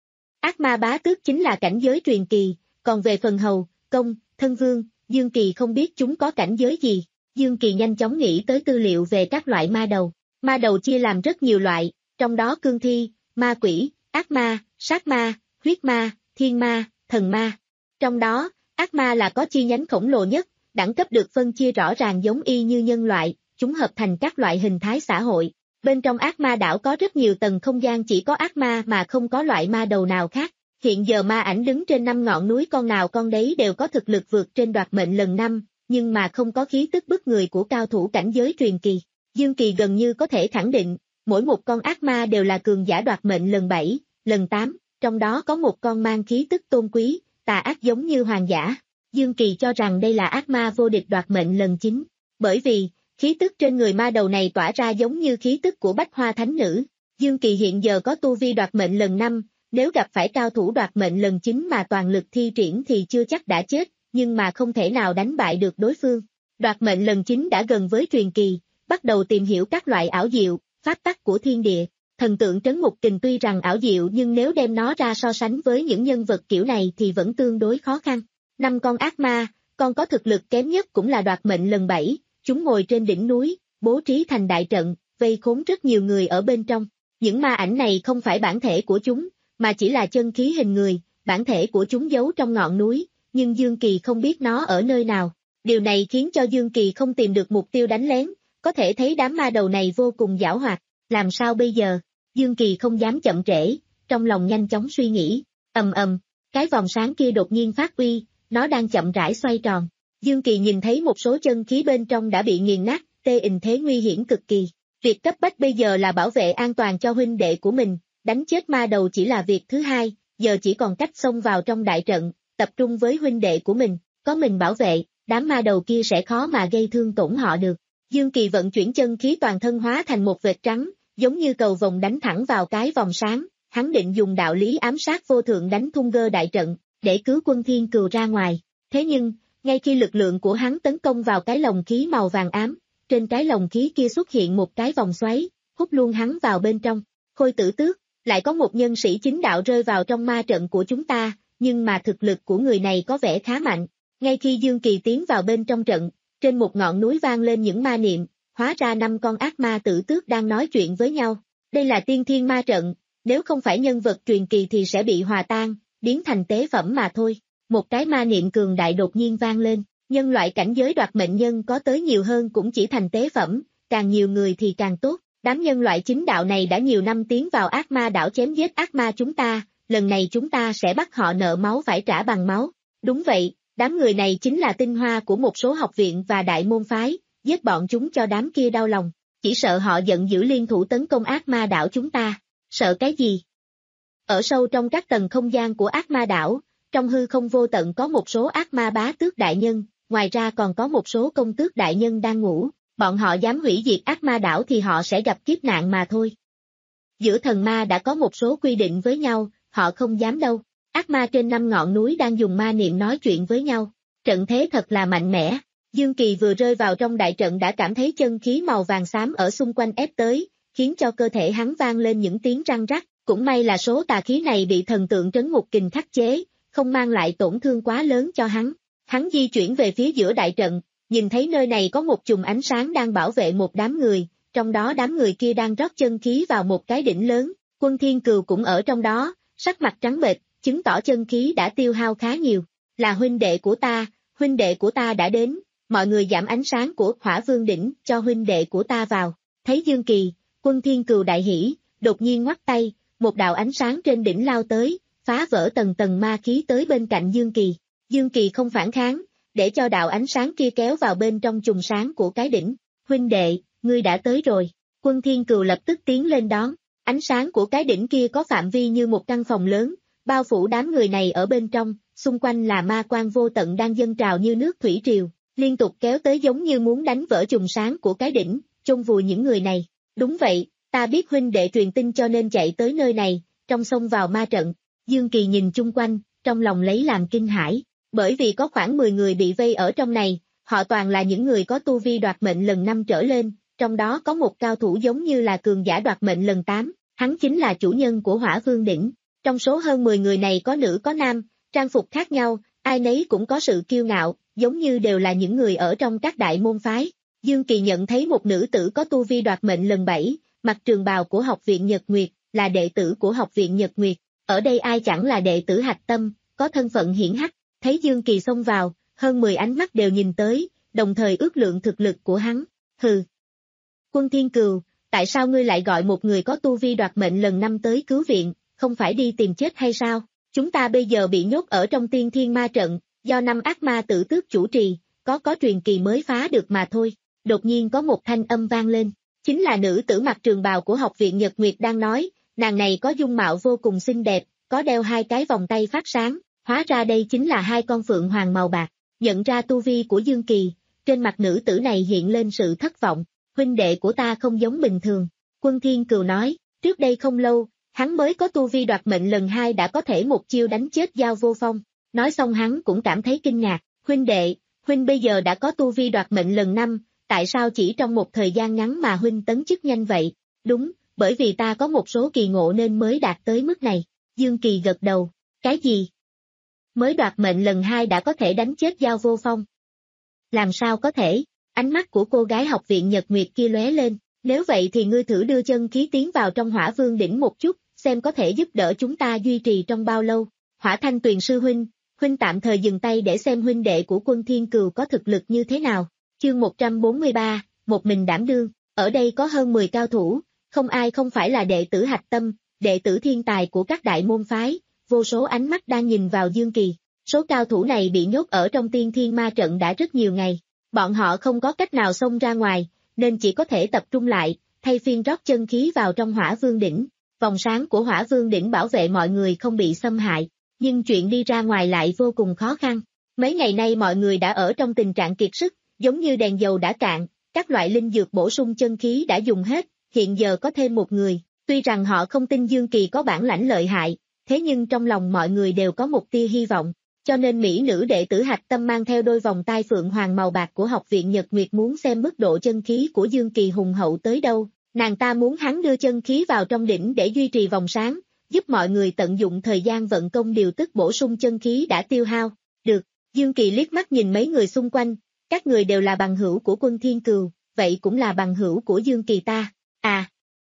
Ác ma bá tước chính là cảnh giới truyền kỳ, còn về phần hầu, công, thân vương, Dương Kỳ không biết chúng có cảnh giới gì. Dương Kỳ nhanh chóng nghĩ tới tư liệu về các loại ma đầu. Ma đầu chia làm rất nhiều loại, trong đó cương thi, ma quỷ, ác ma, sát ma, huyết ma, thiên ma, thần ma. Trong đó, ác ma là có chi nhánh khổng lồ nhất, đẳng cấp được phân chia rõ ràng giống y như nhân loại, chúng hợp thành các loại hình thái xã hội. Bên trong ác ma đảo có rất nhiều tầng không gian chỉ có ác ma mà không có loại ma đầu nào khác. Hiện giờ ma ảnh đứng trên năm ngọn núi con nào con đấy đều có thực lực vượt trên đoạt mệnh lần năm, nhưng mà không có khí tức bức người của cao thủ cảnh giới truyền kỳ. Dương Kỳ gần như có thể khẳng định, mỗi một con ác ma đều là cường giả đoạt mệnh lần bảy, lần tám, trong đó có một con mang khí tức tôn quý, tà ác giống như hoàng giả. Dương Kỳ cho rằng đây là ác ma vô địch đoạt mệnh lần chín, bởi vì, khí tức trên người ma đầu này tỏa ra giống như khí tức của Bách Hoa Thánh Nữ. Dương Kỳ hiện giờ có tu vi đoạt mệnh lần năm, nếu gặp phải cao thủ đoạt mệnh lần chín mà toàn lực thi triển thì chưa chắc đã chết, nhưng mà không thể nào đánh bại được đối phương. Đoạt mệnh lần chín đã gần với truyền kỳ, bắt đầu tìm hiểu các loại ảo diệu, pháp tắc của thiên địa. Thần tượng Trấn Ngục Kình tuy rằng ảo diệu nhưng nếu đem nó ra so sánh với những nhân vật kiểu này thì vẫn tương đối khó khăn. Năm con ác ma, con có thực lực kém nhất cũng là đoạt mệnh lần bảy, chúng ngồi trên đỉnh núi, bố trí thành đại trận, vây khốn rất nhiều người ở bên trong. Những ma ảnh này không phải bản thể của chúng, mà chỉ là chân khí hình người, bản thể của chúng giấu trong ngọn núi, nhưng Dương Kỳ không biết nó ở nơi nào. Điều này khiến cho Dương Kỳ không tìm được mục tiêu đánh lén, có thể thấy đám ma đầu này vô cùng giảo hoạt, làm sao bây giờ? Dương Kỳ không dám chậm trễ, trong lòng nhanh chóng suy nghĩ, ầm ầm, cái vòng sáng kia đột nhiên phát uy, nó đang chậm rãi xoay tròn. Dương Kỳ nhìn thấy một số chân khí bên trong đã bị nghiền nát, tê ình thế nguy hiểm cực kỳ. Việc cấp bách bây giờ là bảo vệ an toàn cho huynh đệ của mình, đánh chết ma đầu chỉ là việc thứ hai, giờ chỉ còn cách xông vào trong đại trận, tập trung với huynh đệ của mình, có mình bảo vệ, đám ma đầu kia sẽ khó mà gây thương tổn họ được. Dương Kỳ vận chuyển chân khí toàn thân hóa thành một vệt trắng, giống như cầu vồng đánh thẳng vào cái vòng sáng, hắn định dùng đạo lý ám sát vô thượng đánh thung gơ đại trận, để cứu Quân Thiên Cừu ra ngoài. Thế nhưng, ngay khi lực lượng của hắn tấn công vào cái lồng khí màu vàng ám, trên cái lồng khí kia xuất hiện một cái vòng xoáy, hút luôn hắn vào bên trong. Khôi Tử Tước, lại có một nhân sĩ chính đạo rơi vào trong ma trận của chúng ta, nhưng mà thực lực của người này có vẻ khá mạnh. Ngay khi Dương Kỳ tiến vào bên trong trận, trên một ngọn núi vang lên những ma niệm, hóa ra năm con ác ma tử tước đang nói chuyện với nhau. Đây là tiên thiên ma trận, nếu không phải nhân vật truyền kỳ thì sẽ bị hòa tan, biến thành tế phẩm mà thôi. Một cái ma niệm cường đại đột nhiên vang lên, nhân loại cảnh giới đoạt mệnh nhân có tới nhiều hơn cũng chỉ thành tế phẩm, càng nhiều người thì càng tốt. Đám nhân loại chính đạo này đã nhiều năm tiến vào ác ma đảo chém giết ác ma chúng ta, lần này chúng ta sẽ bắt họ nợ máu phải trả bằng máu. Đúng vậy, đám người này chính là tinh hoa của một số học viện và đại môn phái, giết bọn chúng cho đám kia đau lòng, chỉ sợ họ giận dữ liên thủ tấn công ác ma đảo chúng ta. Sợ cái gì? Ở sâu trong các tầng không gian của ác ma đảo, trong hư không vô tận có một số ác ma bá tước đại nhân, ngoài ra còn có một số công tước đại nhân đang ngủ. Bọn họ dám hủy diệt ác ma đảo thì họ sẽ gặp kiếp nạn mà thôi. Giữa thần ma đã có một số quy định với nhau, họ không dám đâu. Ác ma trên năm ngọn núi đang dùng ma niệm nói chuyện với nhau. Trận thế thật là mạnh mẽ. Dương Kỳ vừa rơi vào trong đại trận đã cảm thấy chân khí màu vàng xám ở xung quanh ép tới, khiến cho cơ thể hắn vang lên những tiếng răng rắc. Cũng may là số tà khí này bị thần tượng Trấn Ngục Kình khắc chế, không mang lại tổn thương quá lớn cho hắn. Hắn di chuyển về phía giữa đại trận, nhìn thấy nơi này có một chùm ánh sáng đang bảo vệ một đám người, trong đó đám người kia đang rót chân khí vào một cái đỉnh lớn. Quân Thiên Cừu cũng ở trong đó, sắc mặt trắng bệch, chứng tỏ chân khí đã tiêu hao khá nhiều. Là huynh đệ của ta, huynh đệ của ta đã đến, mọi người giảm ánh sáng của Hỏa Vương đỉnh cho huynh đệ của ta vào. Thấy Dương Kỳ, Quân Thiên Cừu đại hỉ, đột nhiên ngoắt tay, một đạo ánh sáng trên đỉnh lao tới, phá vỡ tầng tầng ma khí tới bên cạnh Dương Kỳ. Dương Kỳ không phản kháng, để cho đạo ánh sáng kia kéo vào bên trong chùm sáng của cái đỉnh. Huynh đệ, ngươi đã tới rồi. Quân Thiên Cừu lập tức tiến lên đón. Ánh sáng của cái đỉnh kia có phạm vi như một căn phòng lớn, bao phủ đám người này ở bên trong, xung quanh là ma quang vô tận đang dâng trào như nước thủy triều, liên tục kéo tới giống như muốn đánh vỡ chùm sáng của cái đỉnh, chôn vùi những người này. Đúng vậy, ta biết huynh đệ truyền tin cho nên chạy tới nơi này, trong xông vào ma trận. Dương Kỳ nhìn chung quanh, trong lòng lấy làm kinh hãi, bởi vì có khoảng mười người bị vây ở trong này, họ toàn là những người có tu vi đoạt mệnh lần năm trở lên, trong đó có một cao thủ giống như là cường giả đoạt mệnh lần tám, hắn chính là chủ nhân của Hỏa Vương đỉnh. Trong số hơn mười người này có nữ có nam, trang phục khác nhau, ai nấy cũng có sự kiêu ngạo, giống như đều là những người ở trong các đại môn phái. Dương Kỳ nhận thấy một nữ tử có tu vi đoạt mệnh lần bảy, mặc trường bào của học viện Nhật Nguyệt, là đệ tử của học viện Nhật Nguyệt. Ở đây ai chẳng là đệ tử hạch tâm, có thân phận hiển hách. Thấy Dương Kỳ xông vào, hơn mười ánh mắt đều nhìn tới, đồng thời ước lượng thực lực của hắn. Hừ. Quân Thiên Cừu, tại sao ngươi lại gọi một người có tu vi đoạt mệnh lần năm tới cứu viện, không phải đi tìm chết hay sao? Chúng ta bây giờ bị nhốt ở trong tiên thiên ma trận, do năm ác ma tử tước chủ trì, có có truyền kỳ mới phá được mà thôi. Đột nhiên có một thanh âm vang lên, chính là nữ tử mặc trường bào của học viện Nhật Nguyệt đang nói, nàng này có dung mạo vô cùng xinh đẹp, có đeo hai cái vòng tay phát sáng, hóa ra đây chính là hai con phượng hoàng màu bạc. Nhận ra tu vi của Dương Kỳ, trên mặt nữ tử này hiện lên sự thất vọng, huynh đệ của ta không giống bình thường. Quân Thiên Cừu nói, trước đây không lâu, hắn mới có tu vi đoạt mệnh lần hai đã có thể một chiêu đánh chết Giao Vô Phong. Nói xong hắn cũng cảm thấy kinh ngạc, huynh đệ, huynh bây giờ đã có tu vi đoạt mệnh lần năm, tại sao chỉ trong một thời gian ngắn mà huynh tấn chức nhanh vậy? Đúng, bởi vì ta có một số kỳ ngộ nên mới đạt tới mức này. Dương Kỳ gật đầu, cái gì? Mới đoạt mệnh lần hai đã có thể đánh chết Giao Vô Phong. Làm sao có thể? Ánh mắt của cô gái học viện Nhật Nguyệt kia lóe lên, nếu vậy thì ngươi thử đưa chân khí tiến vào trong Hỏa Vương đỉnh một chút, xem có thể giúp đỡ chúng ta duy trì trong bao lâu. Hỏa Thanh Tuyền sư huynh, huynh tạm thời dừng tay để xem huynh đệ của Quân Thiên Cừu có thực lực như thế nào. Chương một trăm bốn mươi ba, một mình đảm đương, ở đây có hơn mười cao thủ, không ai không phải là đệ tử hạch tâm, đệ tử thiên tài của các đại môn phái, vô số ánh mắt đang nhìn vào Dương Kỳ. Số cao thủ này bị nhốt ở trong tiên thiên ma trận đã rất nhiều ngày, bọn họ không có cách nào xông ra ngoài, nên chỉ có thể tập trung lại, thay phiên rót chân khí vào trong Hỏa Vương đỉnh. Vòng sáng của Hỏa Vương đỉnh bảo vệ mọi người không bị xâm hại, nhưng chuyện đi ra ngoài lại vô cùng khó khăn. Mấy ngày nay mọi người đã ở trong tình trạng kiệt sức, giống như đèn dầu đã cạn, các loại linh dược bổ sung chân khí đã dùng hết, hiện giờ có thêm một người. Tuy rằng họ không tin Dương Kỳ có bản lãnh lợi hại, thế nhưng trong lòng mọi người đều có một tia hy vọng, cho nên mỹ nữ đệ tử hạch tâm mang theo đôi vòng tai phượng hoàng màu bạc của học viện Nhật Nguyệt muốn xem mức độ chân khí của Dương Kỳ hùng hậu tới đâu. Nàng ta muốn hắn đưa chân khí vào trong đỉnh để duy trì vòng sáng, giúp mọi người tận dụng thời gian vận công điều tức bổ sung chân khí đã tiêu hao. Được, Dương Kỳ liếc mắt nhìn mấy người xung quanh, các người đều là bằng hữu của Quân Thiên Cừu, vậy cũng là bằng hữu của Dương Kỳ ta. À,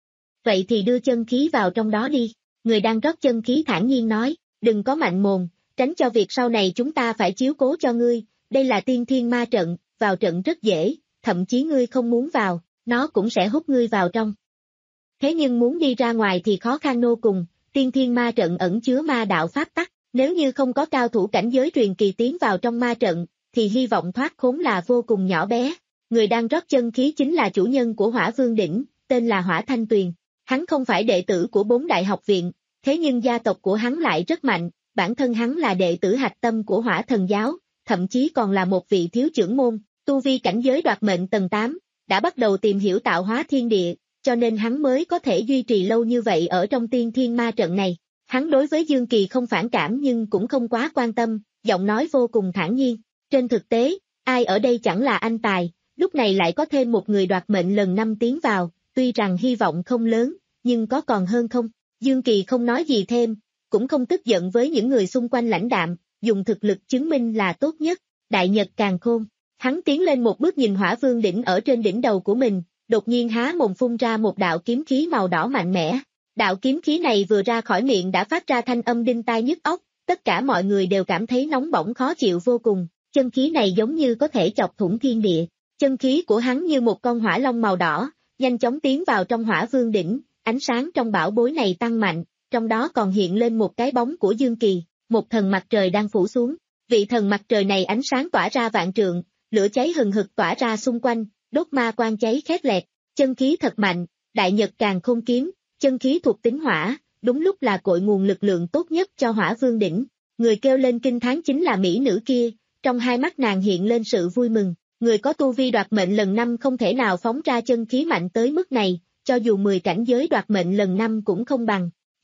vậy thì đưa chân khí vào trong đó đi. Người đang rót chân khí thản nhiên nói, đừng có mạnh mồm, tránh cho việc sau này chúng ta phải chiếu cố cho ngươi, đây là tiên thiên ma trận, vào trận rất dễ, thậm chí ngươi không muốn vào, nó cũng sẽ hút ngươi vào trong. Thế nhưng muốn đi ra ngoài thì khó khăn vô cùng, tiên thiên ma trận ẩn chứa ma đạo pháp tắc, nếu như không có cao thủ cảnh giới truyền kỳ tiến vào trong ma trận, thì hy vọng thoát khốn là vô cùng nhỏ bé. Người đang rót chân khí chính là chủ nhân của Hỏa Vương đỉnh, tên là Hỏa Thanh Tuyền. Hắn không phải đệ tử của bốn đại học viện, thế nhưng gia tộc của hắn lại rất mạnh, bản thân hắn là đệ tử hạch tâm của Hỏa Thần giáo, thậm chí còn là một vị thiếu trưởng môn, tu vi cảnh giới đoạt mệnh tầng tám, đã bắt đầu tìm hiểu tạo hóa thiên địa, cho nên hắn mới có thể duy trì lâu như vậy ở trong tiên thiên ma trận này. Hắn đối với Dương Kỳ không phản cảm nhưng cũng không quá quan tâm, giọng nói vô cùng thản nhiên. Trên thực tế, ai ở đây chẳng là anh tài, lúc này lại có thêm một người đoạt mệnh lần năm tiến vào, tuy rằng hy vọng không lớn, nhưng có còn hơn không? Dương Kỳ không nói gì thêm, cũng không tức giận với những người xung quanh lãnh đạm, dùng thực lực chứng minh là tốt nhất. Đại Nhật Càn Khôn, hắn tiến lên một bước nhìn Hỏa Vương đỉnh ở trên đỉnh đầu của mình, đột nhiên há mồm phun ra một đạo kiếm khí màu đỏ mạnh mẽ. Đạo kiếm khí này vừa ra khỏi miệng đã phát ra thanh âm đinh tai nhức óc, tất cả mọi người đều cảm thấy nóng bỏng khó chịu vô cùng, chân khí này giống như có thể chọc thủng thiên địa. Chân khí của hắn như một con hỏa long màu đỏ, nhanh chóng tiến vào trong Hỏa Vương đỉnh, ánh sáng trong bảo bối này tăng mạnh, trong đó còn hiện lên một cái bóng của Dương Kỳ, một thần mặt trời đang phủ xuống. Vị thần mặt trời này ánh sáng tỏa ra vạn trượng, lửa cháy hừng hực tỏa ra xung quanh, đốt ma quang cháy khét lẹt, chân khí thật mạnh, Đại Nhật Càn Khôn kiếm, chân khí thuộc tính hỏa, đúng lúc là cội nguồn lực lượng tốt nhất cho Hỏa Vương đỉnh. Người kêu lên kinh thán chính là mỹ nữ kia, trong hai mắt nàng hiện lên sự vui mừng, người có tu vi đoạt mệnh lần năm không thể nào phóng ra chân khí mạnh tới mức này, cho dù mười cảnh giới đoạt mệnh lần năm cũng không bằng.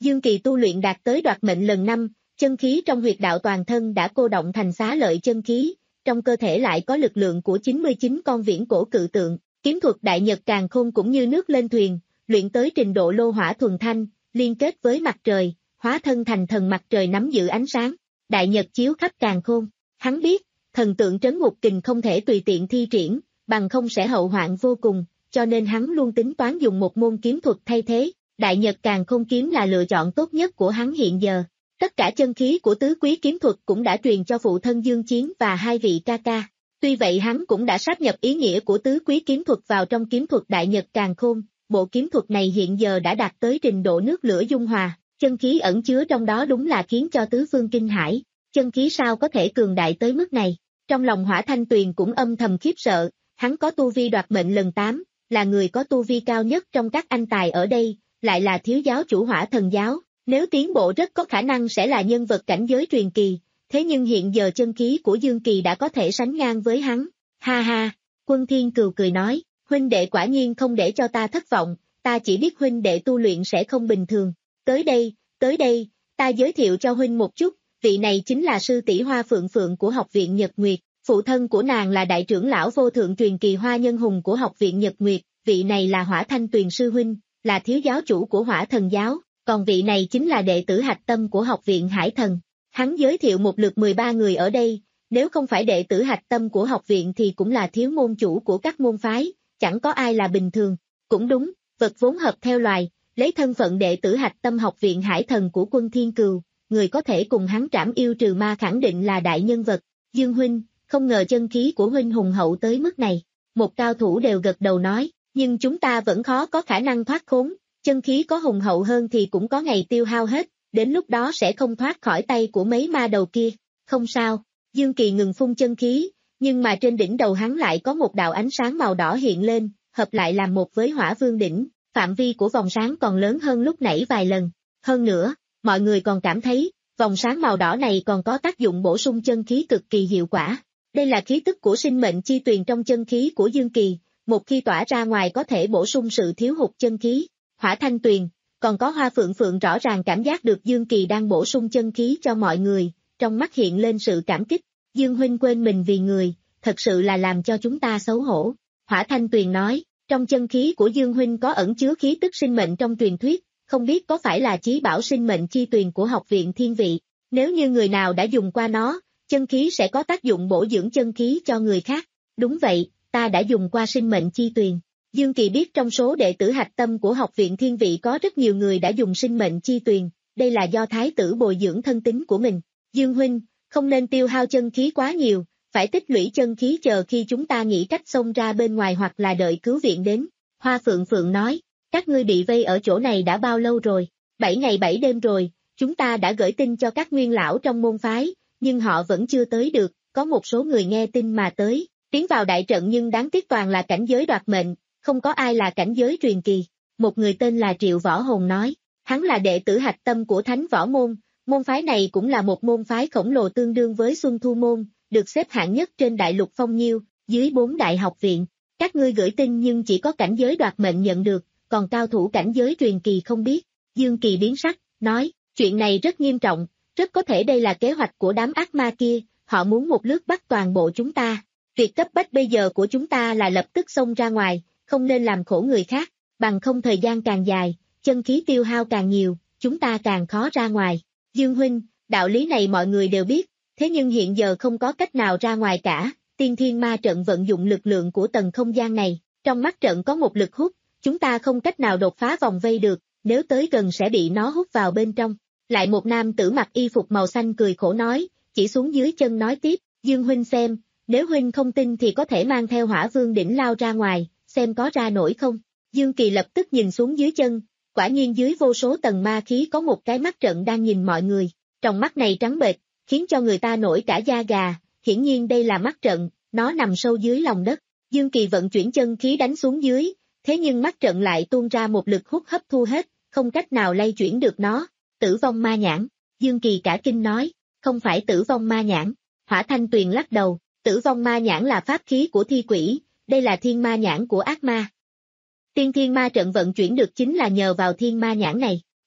Dương Kỳ tu luyện đạt tới đoạt mệnh lần năm, chân khí trong huyệt đạo toàn thân đã cô động thành xá lợi chân khí, trong cơ thể lại có lực lượng của chín mươi chín con viễn cổ cự tượng, kiếm thuật đại nhật càn khôn cũng như nước lên thuyền, luyện tới trình độ lô hỏa thuần thanh, liên kết với mặt trời, hóa thân thành thần mặt trời nắm giữ ánh sáng, đại nhật chiếu khắp càn khôn. Hắn biết, thần tượng trấn ngục kình không thể tùy tiện thi triển, bằng không sẽ hậu hoạn vô cùng, cho nên hắn luôn tính toán dùng một môn kiếm thuật thay thế, đại nhật càn khôn kiếm là lựa chọn tốt nhất của hắn hiện giờ. Tất cả chân khí của tứ quý kiếm thuật cũng đã truyền cho phụ thân Dương Chiến và hai vị ca ca. Tuy vậy hắn cũng đã sáp nhập ý nghĩa của tứ quý kiếm thuật vào trong kiếm thuật đại nhật càn khôn, bộ kiếm thuật này hiện giờ đã đạt tới trình độ nước lửa dung hòa, chân khí ẩn chứa trong đó đúng là khiến cho tứ phương kinh hãi, chân khí sao có thể cường đại tới mức này. Trong lòng Hỏa Thanh Tuyền cũng âm thầm khiếp sợ, hắn có tu vi đoạt mệnh lần tám, là người có tu vi cao nhất trong các anh tài ở đây, lại là thiếu giáo chủ Hỏa Thần giáo. Nếu tiến bộ rất có khả năng sẽ là nhân vật cảnh giới truyền kỳ, thế nhưng hiện giờ chân khí của Dương Kỳ đã có thể sánh ngang với hắn. Ha ha, Quân Thiên Cừu cười nói, huynh đệ quả nhiên không để cho ta thất vọng, ta chỉ biết huynh đệ tu luyện sẽ không bình thường. Tới đây, tới đây, ta giới thiệu cho huynh một chút, vị này chính là sư tỷ Hoa Phượng Phượng của học viện Nhật Nguyệt, phụ thân của nàng là đại trưởng lão vô thượng truyền kỳ Hoa Nhân Hùng của học viện Nhật Nguyệt, vị này là Hỏa Thanh Tuyền sư huynh, là thiếu giáo chủ của Hỏa Thần giáo. Còn vị này chính là đệ tử hạch tâm của học viện Hải Thần. Hắn giới thiệu một lượt mười ba người ở đây, nếu không phải đệ tử hạch tâm của học viện thì cũng là thiếu môn chủ của các môn phái, chẳng có ai là bình thường. Cũng đúng, vật vốn hợp theo loài, lấy thân phận đệ tử hạch tâm học viện Hải Thần của Quân Thiên Cừu, người có thể cùng hắn trảm yêu trừ ma khẳng định là đại nhân vật. Dương huynh, không ngờ chân khí của huynh hùng hậu tới mức này. Một cao thủ đều gật đầu nói, nhưng chúng ta vẫn khó có khả năng thoát khốn. Chân khí có hùng hậu hơn thì cũng có ngày tiêu hao hết, đến lúc đó sẽ không thoát khỏi tay của mấy ma đầu kia. Không sao, Dương Kỳ ngừng phun chân khí, nhưng mà trên đỉnh đầu hắn lại có một đạo ánh sáng màu đỏ hiện lên, hợp lại làm một với Hỏa Vương đỉnh, phạm vi của vòng sáng còn lớn hơn lúc nãy vài lần. Hơn nữa, mọi người còn cảm thấy, vòng sáng màu đỏ này còn có tác dụng bổ sung chân khí cực kỳ hiệu quả. Đây là khí tức của sinh mệnh chi tuyền trong chân khí của Dương Kỳ, một khi tỏa ra ngoài có thể bổ sung sự thiếu hụt chân khí. Hỏa Thanh Tuyền, còn có Hoa Phượng Phượng rõ ràng cảm giác được Dương Kỳ đang bổ sung chân khí cho mọi người, trong mắt hiện lên sự cảm kích. Dương huynh quên mình vì người, thật sự là làm cho chúng ta xấu hổ. Hỏa Thanh Tuyền nói, trong chân khí của Dương huynh có ẩn chứa khí tức sinh mệnh trong truyền thuyết, không biết có phải là chí bảo sinh mệnh chi tuyền của học viện Thiên Vị. Nếu như người nào đã dùng qua nó, chân khí sẽ có tác dụng bổ dưỡng chân khí cho người khác. Đúng vậy, ta đã dùng qua sinh mệnh chi tuyền. Dương Kỳ biết trong số đệ tử hạch tâm của học viện Thiên Vị có rất nhiều người đã dùng sinh mệnh chi tuyền, đây là do thái tử bồi dưỡng thân tính của mình. Dương huynh, không nên tiêu hao chân khí quá nhiều, phải tích lũy chân khí chờ khi chúng ta nghĩ cách xông ra bên ngoài hoặc là đợi cứu viện đến. Hoa Phượng Phượng nói, các ngươi bị vây ở chỗ này đã bao lâu rồi? Bảy ngày bảy đêm rồi, chúng ta đã gửi tin cho các nguyên lão trong môn phái, nhưng họ vẫn chưa tới được, có một số người nghe tin mà tới, tiến vào đại trận nhưng đáng tiếc toàn là cảnh giới đoạt mệnh. Không có ai là cảnh giới truyền kỳ. Một người tên là Triệu Võ Hồn nói, hắn là đệ tử hạch tâm của Thánh Võ Môn, môn phái này cũng là một môn phái khổng lồ tương đương với Xuân Thu Môn, được xếp hạng nhất trên đại lục Phong Nhiêu, dưới bốn đại học viện. Các ngươi gửi tin nhưng chỉ có cảnh giới đoạt mệnh nhận được, còn cao thủ cảnh giới truyền kỳ không biết. Dương Kỳ biến sắc, nói, chuyện này rất nghiêm trọng, rất có thể đây là kế hoạch của đám ác ma kia, họ muốn một lướt bắt toàn bộ chúng ta. Việc cấp bách bây giờ của chúng ta là lập tức xông ra ngoài, không nên làm khổ người khác, bằng không thời gian càng dài, chân khí tiêu hao càng nhiều, chúng ta càng khó ra ngoài. Dương huynh, đạo lý này mọi người đều biết, thế nhưng hiện giờ không có cách nào ra ngoài cả, tiên thiên ma trận vận dụng lực lượng của tầng không gian này, trong mắt trận có một lực hút, chúng ta không cách nào đột phá vòng vây được, nếu tới gần sẽ bị nó hút vào bên trong. Lại một nam tử mặc y phục màu xanh cười khổ nói, chỉ xuống dưới chân nói tiếp, Dương huynh xem, nếu huynh không tin thì có thể mang theo Hỏa Vương đỉnh lao ra ngoài, xem có ra nổi không. Dương Kỳ lập tức nhìn xuống dưới chân, quả nhiên dưới vô số tầng ma khí có một cái mắt trận đang nhìn mọi người, trong mắt này trắng bệch, khiến cho người ta nổi cả da gà, hiển nhiên đây là mắt trận, nó nằm sâu dưới lòng đất. Dương Kỳ vận chuyển chân khí đánh xuống dưới, thế nhưng mắt trận lại tuôn ra một lực hút hấp thu hết, không cách nào lay chuyển được nó. Tử vong ma nhãn, Dương Kỳ cả kinh nói, không phải tử vong ma nhãn. Hỏa Thanh Tuyền lắc đầu, tử vong ma nhãn là pháp khí của thi quỷ, đây là thiên ma nhãn của ác ma. Tiên thiên ma trận vận chuyển được chính là nhờ vào thiên ma nhãn này.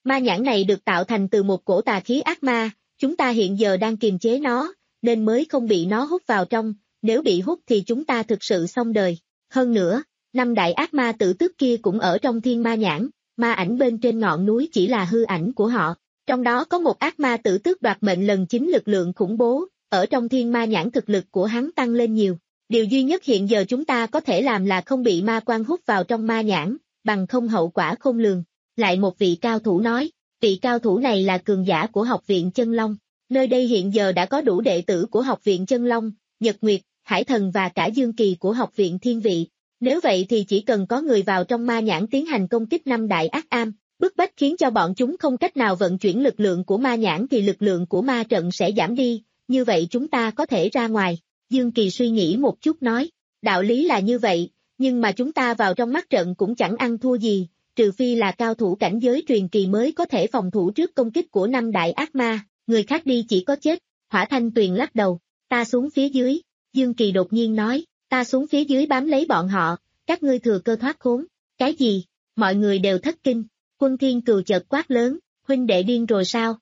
Ma nhãn này được tạo thành từ một cổ tà khí ác ma, chúng ta hiện giờ đang kiềm chế nó, nên mới không bị nó hút vào trong, nếu bị hút thì chúng ta thực sự xong đời. Hơn nữa, năm đại ác ma tử tước kia cũng ở trong thiên ma nhãn, ma ảnh bên trên ngọn núi chỉ là hư ảnh của họ. Trong đó có một ác ma tử tước đoạt mệnh lần chín lực lượng khủng bố, ở trong thiên ma nhãn thực lực của hắn tăng lên nhiều. Điều duy nhất hiện giờ chúng ta có thể làm là không bị ma quan hút vào trong ma nhãn, bằng không hậu quả khôn lường. Lại một vị cao thủ nói, vị cao thủ này là cường giả của học viện Chân Long. Nơi đây hiện giờ đã có đủ đệ tử của học viện Chân Long, Nhật Nguyệt, Hải Thần và cả Dương Kỳ của học viện Thiên Vị. Nếu vậy thì chỉ cần có người vào trong ma nhãn tiến hành công kích năm đại ác am, bức bách khiến cho bọn chúng không cách nào vận chuyển lực lượng của ma nhãn thì lực lượng của ma trận sẽ giảm đi, như vậy chúng ta có thể ra ngoài. Dương Kỳ suy nghĩ một chút nói, đạo lý là như vậy, nhưng mà chúng ta vào trong mắt trận cũng chẳng ăn thua gì, trừ phi là cao thủ cảnh giới truyền kỳ mới có thể phòng thủ trước công kích của năm đại ác ma, người khác đi chỉ có chết. Hỏa Thanh Tuyền lắc đầu, ta xuống phía dưới. Dương Kỳ đột nhiên nói, ta xuống phía dưới bám lấy bọn họ, các ngươi thừa cơ thoát khốn. Cái gì? Mọi người đều thất kinh. Quân Thiên Cừu chợt quát lớn, huynh đệ điên rồi sao?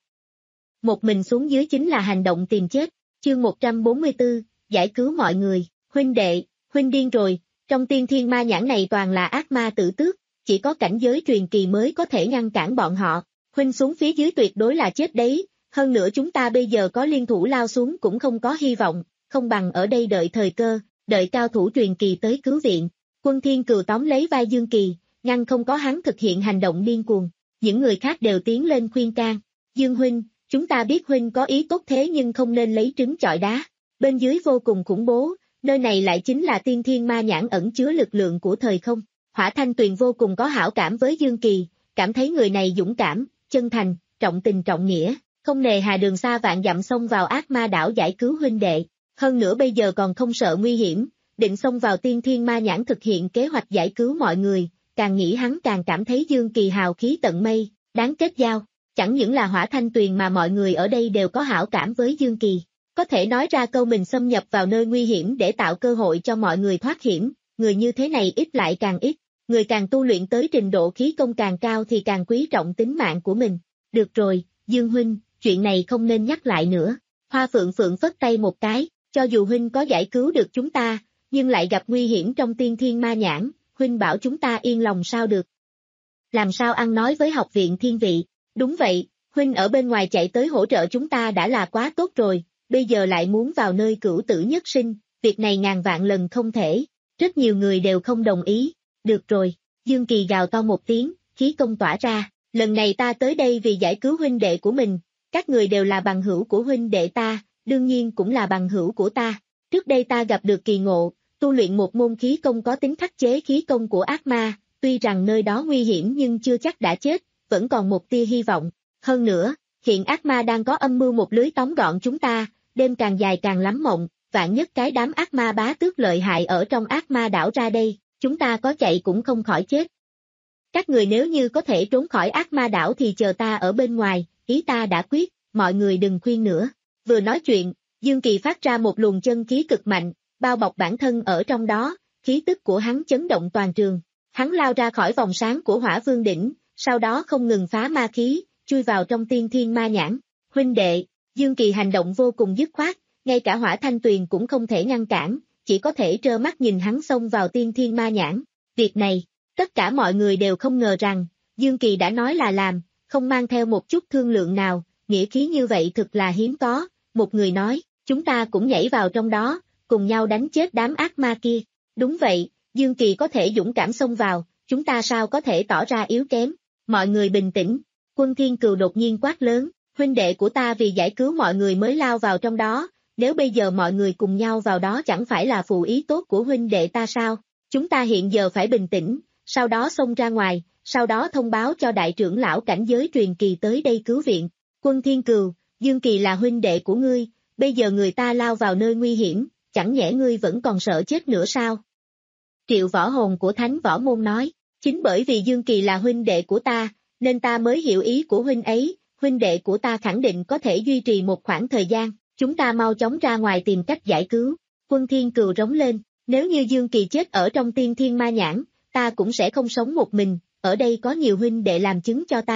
Một mình xuống dưới chính là hành động tìm chết. Chương một trăm bốn mươi tư, giải cứu mọi người. Huynh đệ, huynh điên rồi, trong tiên thiên ma nhãn này toàn là ác ma tử tước, chỉ có cảnh giới truyền kỳ mới có thể ngăn cản bọn họ. Huynh xuống phía dưới tuyệt đối là chết đấy, hơn nữa chúng ta bây giờ có liên thủ lao xuống cũng không có hy vọng, không bằng ở đây đợi thời cơ, đợi cao thủ truyền kỳ tới cứu viện. Quân Thiên Cừu tóm lấy vai Dương Kỳ, ngăn không có hắn thực hiện hành động điên cuồng. Những người khác đều tiến lên khuyên can. Dương huynh, chúng ta biết huynh có ý tốt thế nhưng không nên lấy trứng chọi đá. Bên dưới vô cùng khủng bố, nơi này lại chính là tiên thiên ma nhãn ẩn chứa lực lượng của thời không. Hỏa Thanh Tuyền vô cùng có hảo cảm với Dương Kỳ, cảm thấy người này dũng cảm, chân thành, trọng tình trọng nghĩa, không nề hà đường xa vạn dặm xông vào ác ma đảo giải cứu huynh đệ. Hơn nữa bây giờ còn không sợ nguy hiểm, định xông vào tiên thiên ma nhãn thực hiện kế hoạch giải cứu mọi người. Càng nghĩ hắn càng cảm thấy Dương Kỳ hào khí tận mây, đáng kết giao. Chẳng những là Hỏa Thanh Tuyền mà mọi người ở đây đều có hảo cảm với Dương Kỳ. Có thể nói ra câu mình xâm nhập vào nơi nguy hiểm để tạo cơ hội cho mọi người thoát hiểm, người như thế này ít lại càng ít. Người càng tu luyện tới trình độ khí công càng cao thì càng quý trọng tính mạng của mình. Được rồi, Dương huynh, chuyện này không nên nhắc lại nữa. Hoa Phượng Phượng phất tay một cái, cho dù huynh có giải cứu được chúng ta, nhưng lại gặp nguy hiểm trong tiên thiên ma nhãn. Huynh bảo chúng ta yên lòng sao được? Làm sao ăn nói với học viện Thiên Vị? Đúng vậy, huynh ở bên ngoài chạy tới hỗ trợ chúng ta đã là quá tốt rồi, bây giờ lại muốn vào nơi cửu tử nhất sinh, việc này ngàn vạn lần không thể. Rất nhiều người đều không đồng ý. Được rồi, Dương Kỳ gào to một tiếng, khí công tỏa ra, lần này ta tới đây vì giải cứu huynh đệ của mình, các người đều là bằng hữu của huynh đệ ta, đương nhiên cũng là bằng hữu của ta. Trước đây ta gặp được kỳ ngộ, tu luyện một môn khí công có tính khắc chế khí công của ác ma, tuy rằng nơi đó nguy hiểm nhưng chưa chắc đã chết, vẫn còn một tia hy vọng. Hơn nữa, hiện ác ma đang có âm mưu một lưới tóm gọn chúng ta, đêm càng dài càng lắm mộng, vạn nhất cái đám ác ma bá tước lợi hại ở trong ác ma đảo ra đây, chúng ta có chạy cũng không khỏi chết. Các người nếu như có thể trốn khỏi ác ma đảo thì chờ ta ở bên ngoài, ý ta đã quyết, mọi người đừng khuyên nữa. Vừa nói chuyện, Dương Kỳ phát ra một luồng chân khí cực mạnh, bao bọc bản thân ở trong đó, khí tức của hắn chấn động toàn trường. Hắn lao ra khỏi vòng sáng của Hỏa Vương đỉnh, sau đó không ngừng phá ma khí, chui vào trong tiên thiên ma nhãn. Huynh đệ, Dương Kỳ hành động vô cùng dứt khoát, ngay cả Hỏa Thanh Tuyền cũng không thể ngăn cản, chỉ có thể trơ mắt nhìn hắn xông vào tiên thiên ma nhãn. Việc này, tất cả mọi người đều không ngờ rằng, Dương Kỳ đã nói là làm, không mang theo một chút thương lượng nào, nghĩa khí như vậy thực là hiếm có. Một người nói, chúng ta cũng nhảy vào trong đó, cùng nhau đánh chết đám ác ma kia. Đúng vậy, Dương Kỳ có thể dũng cảm xông vào, chúng ta sao có thể tỏ ra yếu kém. Mọi người bình tĩnh. Quân Thiên Cừu đột nhiên quát lớn, huynh đệ của ta vì giải cứu mọi người mới lao vào trong đó, nếu bây giờ mọi người cùng nhau vào đó chẳng phải là phụ ý tốt của huynh đệ ta sao? Chúng ta hiện giờ phải bình tĩnh, sau đó xông ra ngoài, sau đó thông báo cho đại trưởng lão cảnh giới truyền kỳ tới đây cứu viện. Quân Thiên Cừu, Dương Kỳ là huynh đệ của ngươi, bây giờ người ta lao vào nơi nguy hiểm, chẳng nhẽ ngươi vẫn còn sợ chết nữa sao? Triệu Võ Hồn của Thánh Võ Môn nói, chính bởi vì Dương Kỳ là huynh đệ của ta, nên ta mới hiểu ý của huynh ấy, huynh đệ của ta khẳng định có thể duy trì một khoảng thời gian, chúng ta mau chóng ra ngoài tìm cách giải cứu. Quân Thiên Cừu rống lên, nếu như Dương Kỳ chết ở trong tiên thiên ma nhãn, ta cũng sẽ không sống một mình, ở đây có nhiều huynh đệ làm chứng cho ta.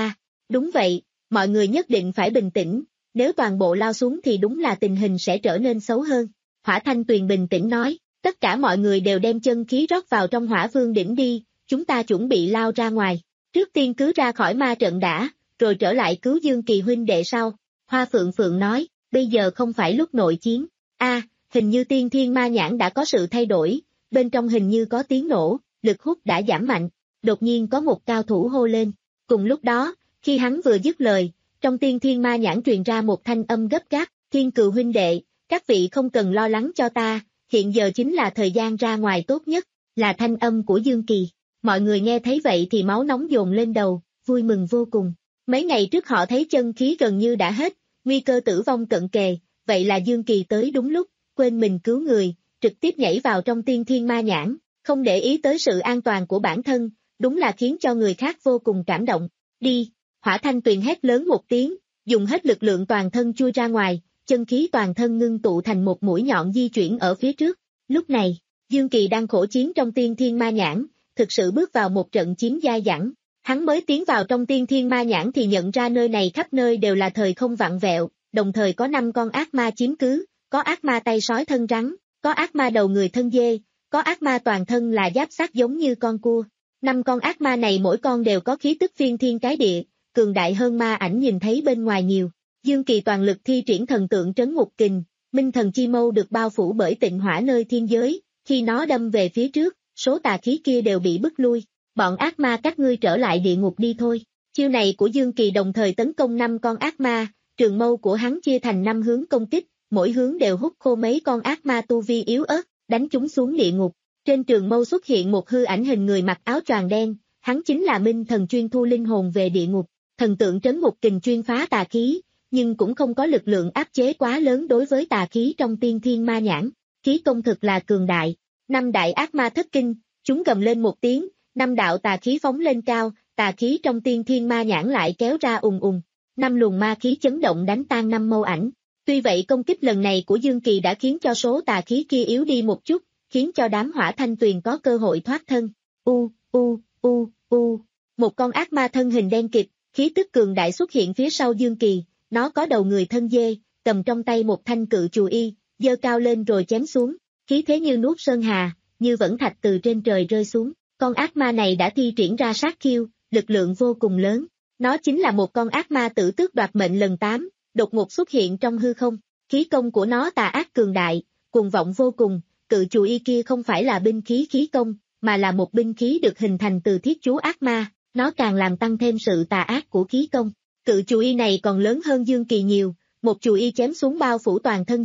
Đúng vậy, mọi người nhất định phải bình tĩnh, nếu toàn bộ lao xuống thì đúng là tình hình sẽ trở nên xấu hơn. Hỏa Thanh Tuyền bình tĩnh nói, tất cả mọi người đều đem chân khí rót vào trong Hỏa Vương đỉnh đi, chúng ta chuẩn bị lao ra ngoài. Trước tiên cứ ra khỏi ma trận đã, rồi trở lại cứu Dương Kỳ huynh đệ sau. Hoa Phượng Phượng nói, bây giờ không phải lúc nội chiến. A, hình như tiên thiên ma nhãn đã có sự thay đổi, bên trong hình như có tiếng nổ, lực hút đã giảm mạnh. Đột nhiên có một cao thủ hô lên. Cùng lúc đó, khi hắn vừa dứt lời, trong tiên thiên ma nhãn truyền ra một thanh âm gấp gáp, Thiên Cừu huynh đệ, các vị không cần lo lắng cho ta, hiện giờ chính là thời gian ra ngoài tốt nhất, là thanh âm của Dương Kỳ. Mọi người nghe thấy vậy thì máu nóng dồn lên đầu, vui mừng vô cùng. Mấy ngày trước họ thấy chân khí gần như đã hết, nguy cơ tử vong cận kề, vậy là Dương Kỳ tới đúng lúc, quên mình cứu người, trực tiếp nhảy vào trong tiên thiên ma nhãn, không để ý tới sự an toàn của bản thân, đúng là khiến cho người khác vô cùng cảm động. Đi, Hỏa Thanh Tuyền hét lớn một tiếng, dùng hết lực lượng toàn thân chui ra ngoài, chân khí toàn thân ngưng tụ thành một mũi nhọn di chuyển ở phía trước. Lúc này, Dương Kỳ đang khổ chiến trong tiên thiên ma nhãn, thực sự bước vào một trận chiến dai dẳng. Hắn mới tiến vào trong tiên thiên ma nhãn thì nhận ra nơi này khắp nơi đều là thời không vặn vẹo, đồng thời có năm con ác ma chiếm cứ, có ác ma tay sói thân rắn, có ác ma đầu người thân dê, có ác ma toàn thân là giáp xác giống như con cua. Năm con ác ma này mỗi con đều có khí tức phiên thiên cái địa, cường đại hơn ma ảnh nhìn thấy bên ngoài nhiều. Dương Kỳ toàn lực thi triển thần tượng trấn ngục kình, minh thần chi mâu được bao phủ bởi tịnh hỏa nơi thiên giới, khi nó đâm về phía trước, số tà khí kia đều bị bức lui. Bọn ác ma các ngươi trở lại địa ngục đi thôi. Chiêu này của Dương Kỳ đồng thời tấn công năm con ác ma, trường mâu của hắn chia thành năm hướng công kích, mỗi hướng đều hút khô mấy con ác ma tu vi yếu ớt, đánh chúng xuống địa ngục. Trên trường mâu xuất hiện một hư ảnh hình người mặc áo choàng đen, hắn chính là minh thần chuyên thu linh hồn về địa ngục. Thần tượng trấn ngục kình chuyên phá tà khí, nhưng cũng không có lực lượng áp chế quá lớn đối với tà khí trong tiên thiên ma nhãn. Khí công thực là cường đại. Năm đại ác ma thất kinh, chúng gầm lên một tiếng, năm đạo tà khí phóng lên cao, tà khí trong tiên thiên ma nhãn lại kéo ra ùng ùng. Năm luồng ma khí chấn động đánh tan năm mâu ảnh. Tuy vậy công kích lần này của Dương Kỳ đã khiến cho số tà khí kia yếu đi một chút, khiến cho đám Hỏa Thanh Tuyền có cơ hội thoát thân. U, u, u, u. Một con ác ma thân hình đen kịt, khí tức cường đại xuất hiện phía sau Dương Kỳ, nó có đầu người thân dê, cầm trong tay một thanh cự chù y, giơ cao lên rồi chém xuống, khí thế như nuốt sơn hà, như vẫn thạch từ trên trời rơi xuống. Con ác ma này đã thi triển ra sát chiêu, lực lượng vô cùng lớn. Nó chính là một con ác ma tử tước đoạt mệnh lần tám, đột ngột xuất hiện trong hư không. Khí công của nó tà ác cường đại, cuồng vọng vô cùng, cự chù y kia không phải là binh khí khí công, mà là một binh khí được hình thành từ thiết chú ác ma, nó càng làm tăng thêm sự tà ác của khí công. Cự chù y này còn lớn hơn Dương Kỳ nhiều, một chù y chém xuống bao phủ toàn thân.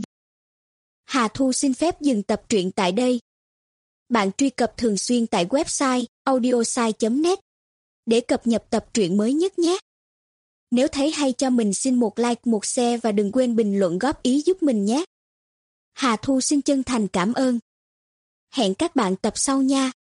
Hà Thu xin phép dừng tập truyện tại đây. Bạn truy cập thường xuyên tại website audiosai chấm net để cập nhật tập truyện mới nhất nhé. Nếu thấy hay cho mình xin một like, một share và đừng quên bình luận góp ý giúp mình nhé. Hà Thu xin chân thành cảm ơn. Hẹn các bạn tập sau nha.